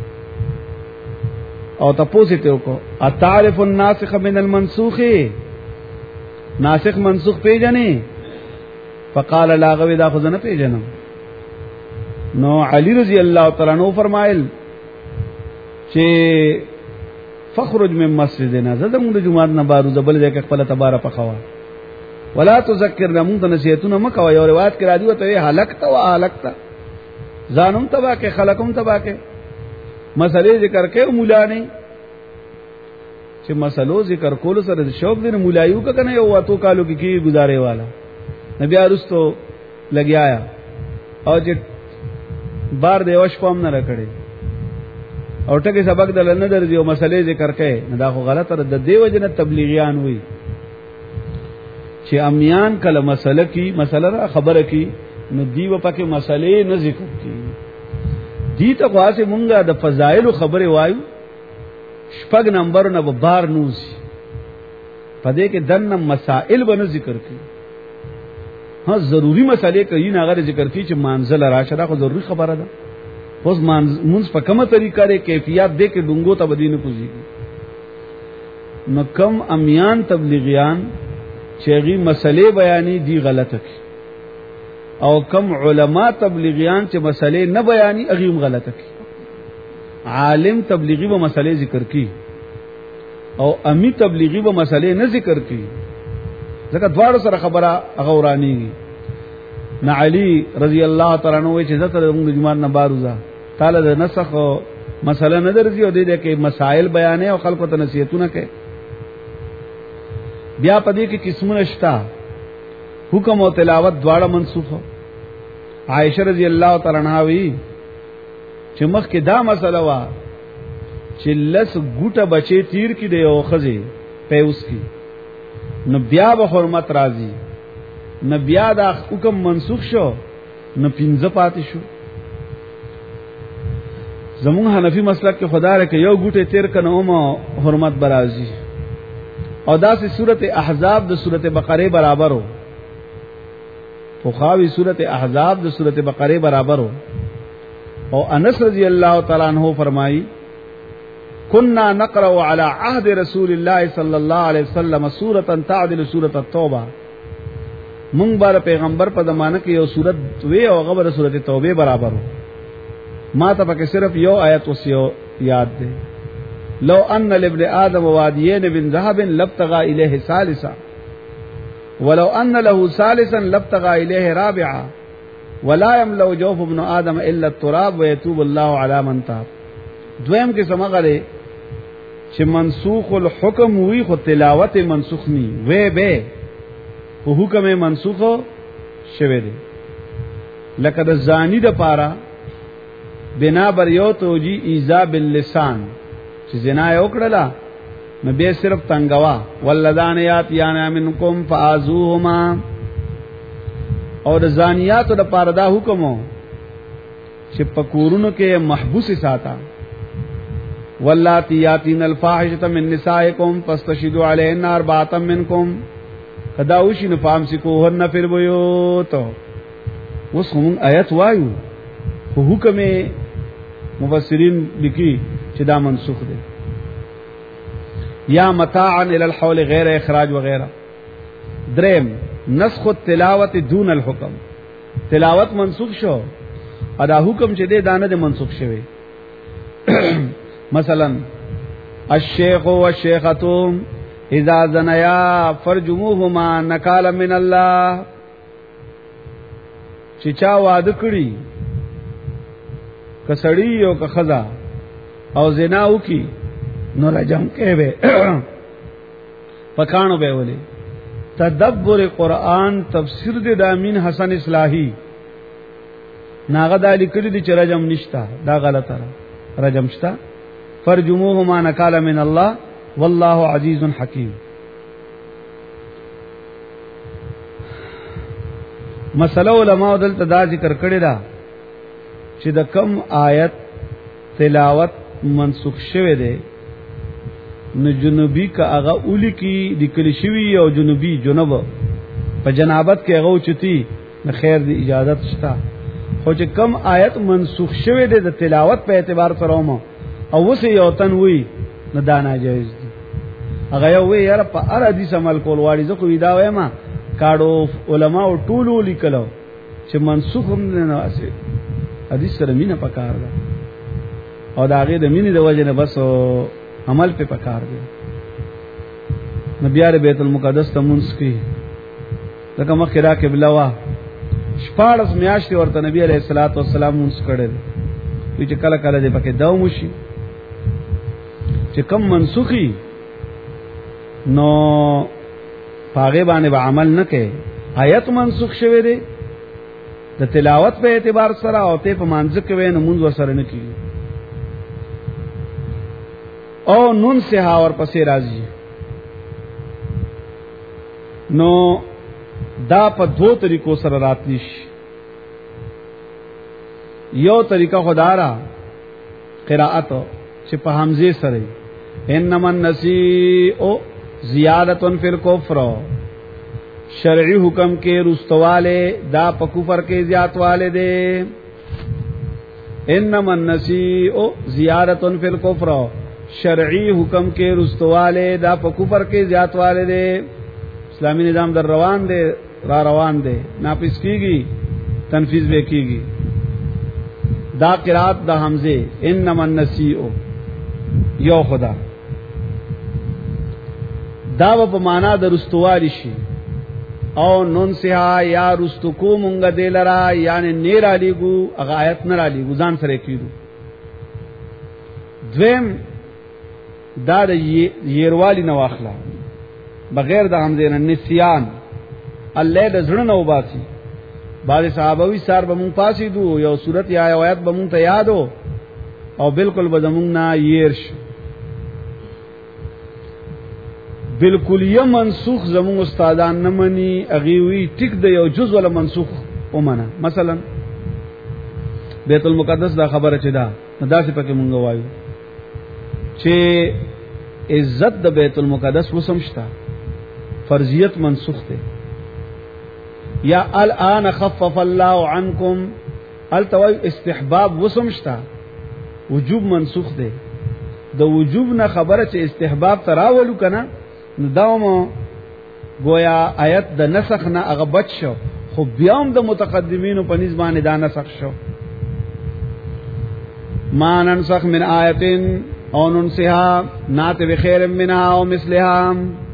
Speaker 1: او تاسو ته وکړه اتعرف الناسخ من المنسوخ ناسخ منسوخ پیژنې فقال لا غوی دا خو نه پیژنم نو علی رضی الله تعالی عنہ فرمایل چې فخرج من مسجدنا زدم د جمعات نه بارو زبل ځکه خپل تبارک پخوا ولا تذکرنا مون ته نصیحتونه مکو یو روایت کرا دی ته هلاکتا وا هلاکتا ځانم تبا کې خلقم تبا کې مسلې ذکر کې مولا نه چې مسلو ذکر کول سره شوق دین مولایو کنه یو واتو کالو کې کی گزارے والا نبی ارستو لګیایا او چې بار دیوش پام نه راکړي او ټکي سبق دل نه درځي او مسلې ذکر کړي نه دا خو غلطه د دیو جن تبلیغیان وي چې امیان کله مسله کی مسله را خبره کی نو دیو پکې مسلې نه ذکر کی دي ته واسه مونږه د فضایل خبره وایو شپږ نمبر نه بار نوزي پدې کې دنه مسائل به ذکر کی ها ضروری مسلې کوي نه غره ذکر کی چې منزل راشه دا خو ضروری خبره ده اوس مونږ په کومه طریقه لري کیفیت دې کې ډنګو ته بدینه کوزي نو کم امیان تبلیغیان چېغي مسلې بیانې دي غلطه کی او کم علما تبلیغیان چې مسلې نه بیانې اغیم غلطه کی عالم تبلیغی به مسلې ذکر کی او امی تبلیغی به مسلې نه ذکر کی ځکه دواړو سره خبره غورانیږي نه علی رضی الله تعالی عنہ چې ذکر موږ جمعه نه باروزا تعالی د نسخ مسله نه درځي او دې کې مسائل بیانې او خلکو ته نصیحتونه کوي بیا پدې کې قسمونه شتا حکم او تلاوت دواړه منسوخ عائشہ رضی الله تعالی عنها وی چې مخ کې دا مسله وا چې لس ګوټه بچي تیر کې دی او خزي پیوس کی نو بیا به حرمت راځي نو بیا دا حکم منسوخ شو نو 15 پاتې شو زمون حنفی مسلک کې خدا رکه یو ګوټه تیر کنه او حرمت برازي او دا سه سورته احزاب د سورته بقره برابر وو فخاوی سورته احزاب د سورته بقره برابر وو او انس رضی الله تعالی عنہ فرمایي كنا نقرأ على عهد رسول الله صلى الله عليه وسلم سورة تعدل سورة التوبه مونږ بار پیغمبر په زمانه کې یو سورت وی او غبر سورته توبه برابر ما ته پکې صرف یو آیت وسیو یاد ده لو ان لابن آدم واديين من ذهب لابتغى إليه ثالثا ولو ان له ثالثا لابتغى إليه رابعا ولا يملأ جوف ابن آدم إلا التراب ويتوب الله على من تاب. دویم کې سمغه چې منسوخ الحکم وی خو تلاوت منسوخ ني وې به خو حکم منسوخ شوه دي لکه د زانی د پاره بنا بر یو توجی ایذا باللسان چې زنا یو کړلا نو به صرف تنگوا ولذان یاتیان منکم فازوهما او د زانیات د پاره دا حکم چې پکورونو کې محبوس ساته واللاتی یاتین الفاحشة من نسائکم فاستشهدوا علیهن اربعة منکم کداوشی نو فامسکوهن فی البیوت. اوس هم آیت وایو خو حکم مفسرین لیکي چې دا منسوخ دی یا متاعا الى الحول غیر اخراج وغیرہ. دریم نسخ التلاوت دون الحکم تلاوت منسوخ شو ادا حکم چې دی دانه د منسوخ شوی مثلا الشیخ والشیخة اذا زنیا فرجموهما نکالا من الله چې چا واده کړی کسړی او کخزا او زنا وکي نو رجم کې به پکانو به ولي. تدبر قرآن تفسیر د امین حسن اصلاحی ناغه د لیکلي د رجم نشتا دا غلطه رجم شتا. فرجموهما نکالا من الله والله عزیز حکیم. مسله علماء دلته دا ذکر کړی دا چې د کم آیت تلاوت منسوخ شوه دی نو جنوبی کا هغه اولی کی د کلی شوی او جنوبی جنوب په جنابت کې هغه چتی نه خیر دی اجازت شتا. خو چې کم آیت منسوخ شوه دی د تلاوت په اعتبار سره مو او وسه یو تن وی نه دا ناجایز دی. هغه یو وی یاره په ار حدیث عمل کول واړي زه خو دا وایم کاړو علماء ټولو لیکلو چې منسوخ هم نه واسي حدیث سره مینه پکار ده او دا هغه د مینې د وجه نه بس عمل په پکار دی. نبی بیت المقدس ته منځ کی لکه مخکې را قبله وا 14 میاشتې ورته نبی علیہ الصلوۃ والسلام منځ کړل چې کله کله دې پکې داو مشي چې کم منسوخي نو پاغه باندې به عمل نه کوي. آیت منسوخ شوه دی د تلاوت په اعتبار سره او ته په مانځ کې وینې مونږ وسره نه کیږي او نون سها اور پسې راځي. نو دا په دو طریقو سره راتلی شي. یو طریقہ خدارا قراءت چې په حمزه سره انما النسیء زیادتن فی الکفر شرعی حکم کے رستوالے دا په کفر کې زیات والے دے. انما النسیء زیادتن فی الکفر شرعی حکم کے رستوالے دا په کفر کې زیات والے دے. اسلامی نظام در روان دے را روان دے ناپس کیږي تنفیذ به کیږي. دا قرات دا حمزه انما النسیء یو خدا دا په معنا د رستوالی شي او نون سها یا رستکو مونږ دلرا یعنی نیر علیګو هغه آیت نه علیګو ځان سره کیدو. دویم دا د يروالی نو واخلا بغیر د حمزه نه نسیان الله د زړه نو باسي. بعض صحابوی سار به مونږ پاسې دو یو صورت یا آیات به مونږ ته یادو او بالکل به زمونږ نه يرش بالکل یم منسوخ زمون استادان نه مني اغيوي ټیک د یو جز ولا منسوخ ومنه. مثلا بیت المقدس دا خبره چي دا داسې پکې مونږ وایو چې عزت د بیت المقدس وسمشتا فرضیت منسوخ ده. یا الان خفف الله عنكم التوي استحباب وسمشتا وجوب منسوخ ده. د وجوب نه خبره چې استحباب تراولو کنه نو داومو گویا آیت د نسخ نه هغه بچ شو خو بیا هم د متقدمینو په نسبانه دا نسخ شو. ما ننسخ من آیت او ننسها نات بخیر منها او مثلها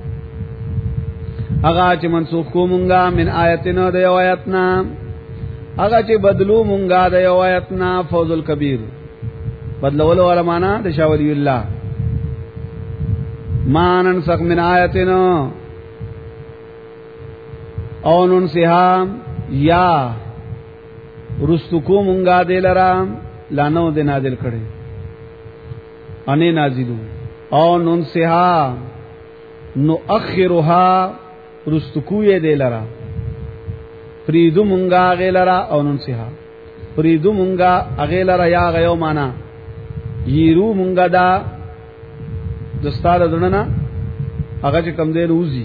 Speaker 1: اغا چې منسوخ کو مونږه من آیتنا د یو آیتنا اغا چې بدلو مونږه د یو آیتنا فوز الکبیر بدلولو ولا معنا د شاولی الله ما ننسخ من آیتنا او ننسها یا رستکو مونږه دلرا لانو د نازل کړي اني نازلو او ننسها نؤخرها رستکو یې دلرا پریدو مونږه غیلرا او ننسها پریدو مونږه غیلرا یا غيو معنا یرو مونږه دا دستار دننا هغه چې کم دی روزي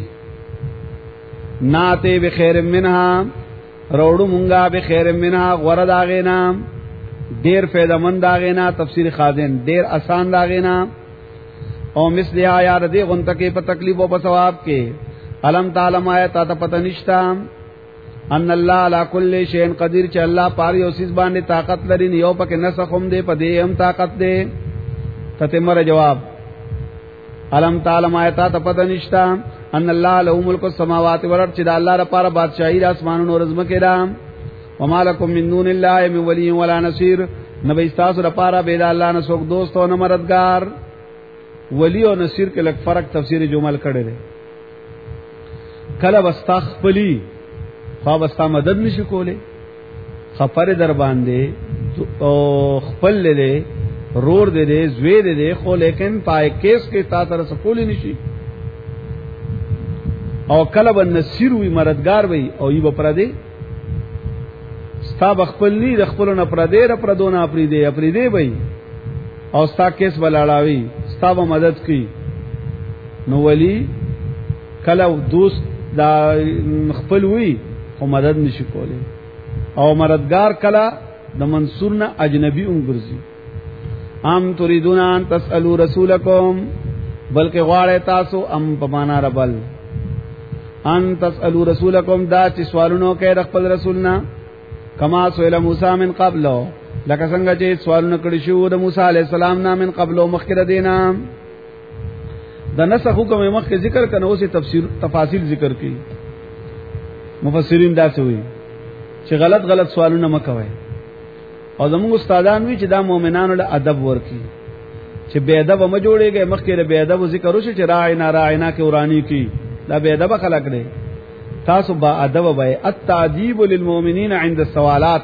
Speaker 1: ناته بخیر منها روړو مونږه بخیر منها غره داغینا ډیر فائدمن داغینا تفسیر خازن ډیر آسان داغینا او مثله یا ردی غنت کې په تکلیف او په ثواب کې علم تعلم آیت تا پتہ نشتا ان الله علی کل شیء قدیر چې الله پاری او سیس باندې طاقت لري یو پکې نسخم دے په دې هم طاقت دے تتمر جواب علم تعلم آیت تا پتہ نشتا ان الله له ملک السماوات والارض چې د الله لپاره بادشاہي د اسمانونو او زمکه ده وما لكم من دون الله من ولي ولا نصير نبی تاسو لپاره به د الله نه څوک دوست او نه مددگار ولی او نصير کې لږ فرق تفسیر جمل کړي دي کله واستخفلی خو واستا مدد نشي کوله خفر در باندې او خپل له رور دے زوی دے خو لیکن پای کیس کې تا تر سپول نشي او کله بن نصیر وی مددگار وی او ای بپردی ستا بخپلنی د خپل نه پردی ر پردونه اپریدی وی او ستا کیس بلاړاوی ستا به مدد کی نو ولی کله دوست دا خپل وی خو مدد نشي کوله او مددگار کله د منصور نه اجنبی اونګرځي ام تريدون ان تسالوا رسولکم بلکې غواړی تاسو ام په معنا ربل ان تسالوا رسولکم دا چې سوالونو کوي د خپل رسولنا کما سئل موسی من قبل لکه څنګه چې سوالونه کړی شو د موسی علی السلام نه من قبل او مخکره دینا د نسخ حکم مخکې ذکر کنه اوس تفاصیل ذکر کړي مفسرین دا څه وایي چې غلط سوالونه مکوئ او زموږ استادان وی چې دا مؤمنانو له ادب ورکی چې بے ادب ما جوړيږي مخکې له بے ادب ذکر وشي چې راعینا کې ورانی کی دا بے ادب خلق دی تاسو با ادب وای التعذيب للمؤمنین عند السوالات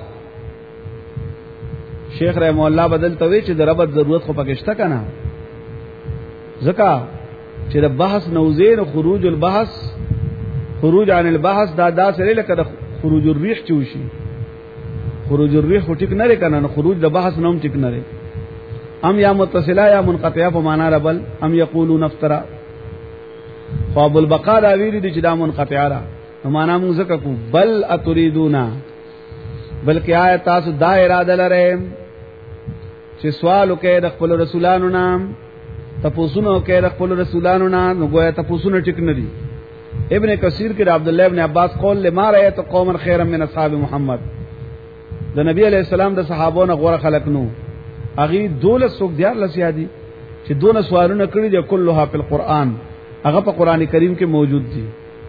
Speaker 1: شیخ رحم الله بدل توی چې د ربط ضرورت خو پکشته کنه زکا چې د بحث نوزین خروج البحث خروج عن البحث دا سره لکه خروج الريح چوشي خروج الريح ټیک نه لري کنه خروج د بحث نوم ټیک نه لري ام یا متصله یا منقطعه په معنا ربل ام یقولون افترا خواب البقاء دا ویری دي چې دا منقطعه را نو معنا موږ زکه کو بل اتریدونا بلکې آیت تاسو دا اراده لره چې سوال وکړي د خپل رسولانو نام تاسو نو کې د خپل رسولانو نام نو ګویا تاسو نه ټیک نه دي ابن کثیر کې عبد الله ابن عباس قول لما رأيت قوما خيرا من اصحاب محمد د نبی علیہ السلام د صحابو نه غوړه خلق نو اغي دولت سوق دیار لسیادي چې دونه سوالونه کړی دي كلها په القرآن هغه په قران کریم کې موجود دي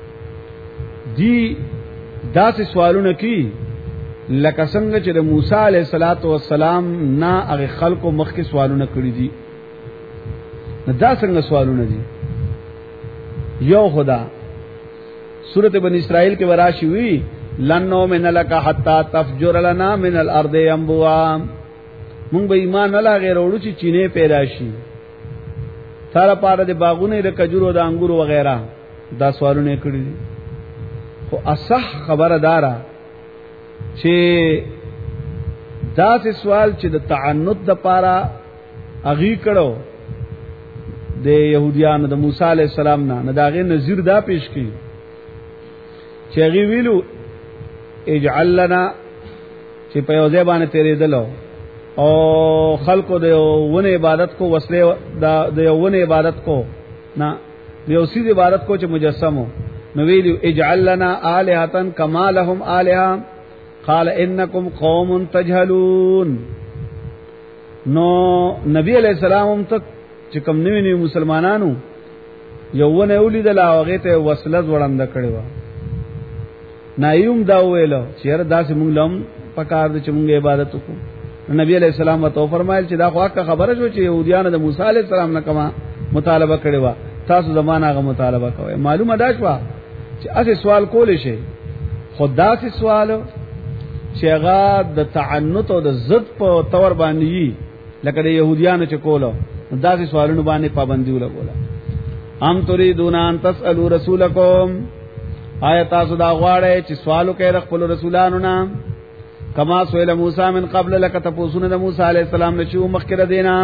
Speaker 1: داسې سوالونه کی لکه څنګه چې د موسی علیہ السلام نه هغه خلکو مخکې سوالونه کړی دي دا څنګه سوالونه دي یو خدا سورۃ بنی اسرائیل کې وراشي وی لنو من لک حتا تفجر لنا من الارض ينبوعا مونږ به ایمان نه لا غیر وړو چې چینه پیدا شي سارا پاره د باغونه د کجورو د انګورو وغیرہ دا سوالونه کړی دي خو اصح خبردارا چې دا سه سوال چې د تعنت د پاره اغي کړو د يهوديانو د موسی عليه السلام نه داغه نذیر دا پیش کړي چې اغي ویلو اجعل لنا چې په یو ځای باندې تیرې دلو او خلقو د ونه عبادت کو وسله د ونه عبادت کو نه د یو سید عبادت کو چې مجسمو نو ویلو اجعل لنا الہتن کما لهم الہ قال انکم قوم تجهلون نو نبی علیہ السلام هم تک چې کوم نوی مسلمانانو یوونه ولیدل هغه ته وسله وړاندې کړی و نایوم دا ویل چې هر داسې مونږ لم پکار دي چې مونږ عبادت وکړو. نبی علیہ السلام ته فرمایل چې دا خو حق خبره شو چې يهوديان د موسی علیہ السلام نه کما مطالبه کړی و تاسو زمانہ هغه مطالبه کوئ. معلومه ده چې اسی سوال کول شي خدا سي سوال چې هغه د تعنت او د ضد په تور باندې لکه د يهوديانو چې کولو داسې سوالونو باندې پابندي ولګوله. ام تريدون ان تسالوا رسولکم آیا تاسو دا غواړئ چې سوالو کوي د خپل رسولانو نه کما سئل موسی من قبل لك تپوسونه د موسی عليه السلام نشو مخکره دینا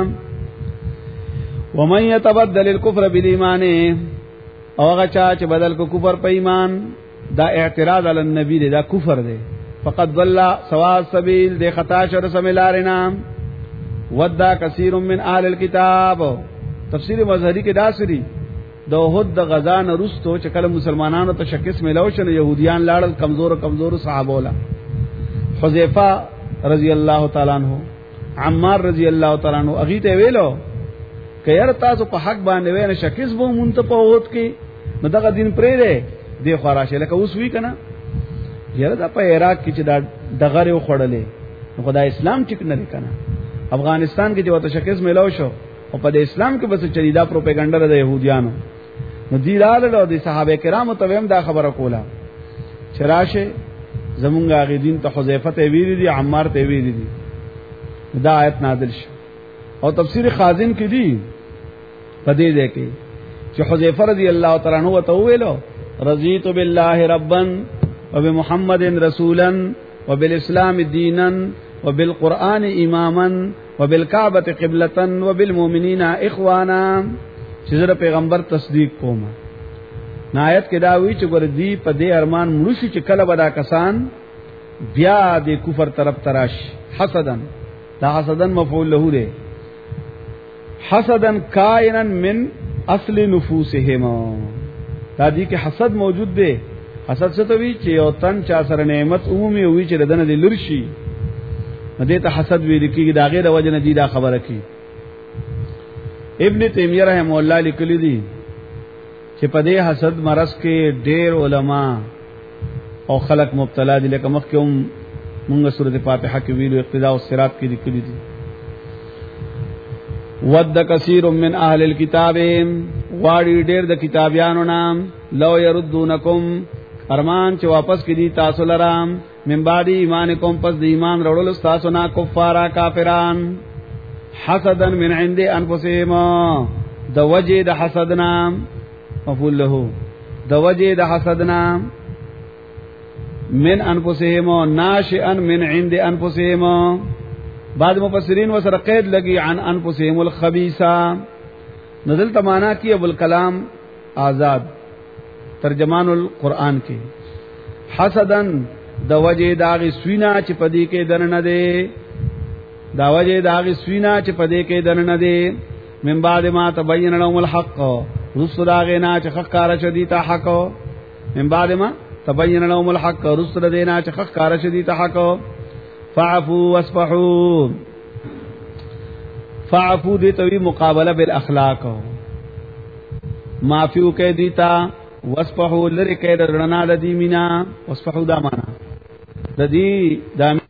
Speaker 1: ومن يتبدل الكفر بالايمان او هغه چې بدل کو کفر په ایمان دا اعتراض علی النبی دی دا کفر دی فقد ضل سواء السبيل دی خطا شر سملارنا ودا كثير من اهل الكتاب تفسیر مظهری کې داسري د احد د غزا نه رستو چې کله مسلمانانو ته شکست ملو شنه يهوديان لاړل کمزور صحابه ولا حذیفه رضی الله تعالی عنہ عمار رضی الله تعالی عنہ اغه ته ویلو کير تاسو په حق باندې وینه شکست وو مونږ ته په احد کې نو دغه دین پرې دی دی خراشه لکه اوس وی کنه یره د په عراق کې چې دغه یو خړلې خدای اسلام ټیک نه کنه افغانستان کې چې وته شکست ملو شو او په اسلام کې بس چریدا پروپاګاندا د يهوديانو نو دی لاله د صحابه کرامو ته هم دا خبره کوله چراشه زمونږ هغه دین ته حذیفه ته ویری دي عمار ته ویری دي دا آیت نازل شو او تفسیر خازن کې دي پدې ده کې چې حذیفه رضی الله تعالی عنہ ته ویلو رضیت بالله ربا وبمحمد رسولا وبالاسلام دينا وبالقران اماما وبالكعبه قبلة وبالمؤمنين اخوانا چې زه پیغمبر تصدیق کوم. نایت کې دا وی چې ګور دی په دې ارمان مرشي چې کله ودا کسان بیا د کفر طرف تراش حسدن دا حسدن مفعول له دی حسدن کائنا من اصل نفوسهم دا دی کې حسد موجود دی. حسد څه ته وی چې یو تن چا سره نعمت عمومي وی چې دنه د لرشي دې ته حسد وی لیکي دا غیر وجه نه دی دا خبره کی. ابن تیمیہ رحمه الله لیکلی دی چې په دې حسد مرض کې ډېر علما او خلق مبتلا دي لکه مخکې هم موږ سورۃ فاتحه کې ویلو اقتداء الصراط کې لیکلي دي ود کثیر من اهل الكتاب واړي ډېر د کتابیانو نام لو يردونکم فرمان چې واپس کړي تاسو لرام من بعد ایمانکم پس د ایمان وروړل تاسو نه کفارا کافران حسدن من عند انفسهم د وجه د حسدنا مفعول له د وجه د حسدنا من انفسهم ناشئا من عند انفسهم بعض مفسرین وسره قید لګي عن انفسهم الخبيثه نزل تمانا کی ابو الکلام آزاد ترجمان القرآن کې حسدن د وجه داغي سوینا چې پدې کې درنه ده دا وجه داغي سوینا چې پدې کې درنه ده من بعد ما تبين لهم الحق رسل داغنا چې حق کار شدي ته حق من بعد ما تبين لهم الحق رسل دینا چې حق کار شدي ته حق فعفوا واصفحوا فعفوا دې توي مقابله بالاخلاق معفو کې دیتا واصفحوا لری کې درنا د دې مینا واصفحوا دا معنا د دې د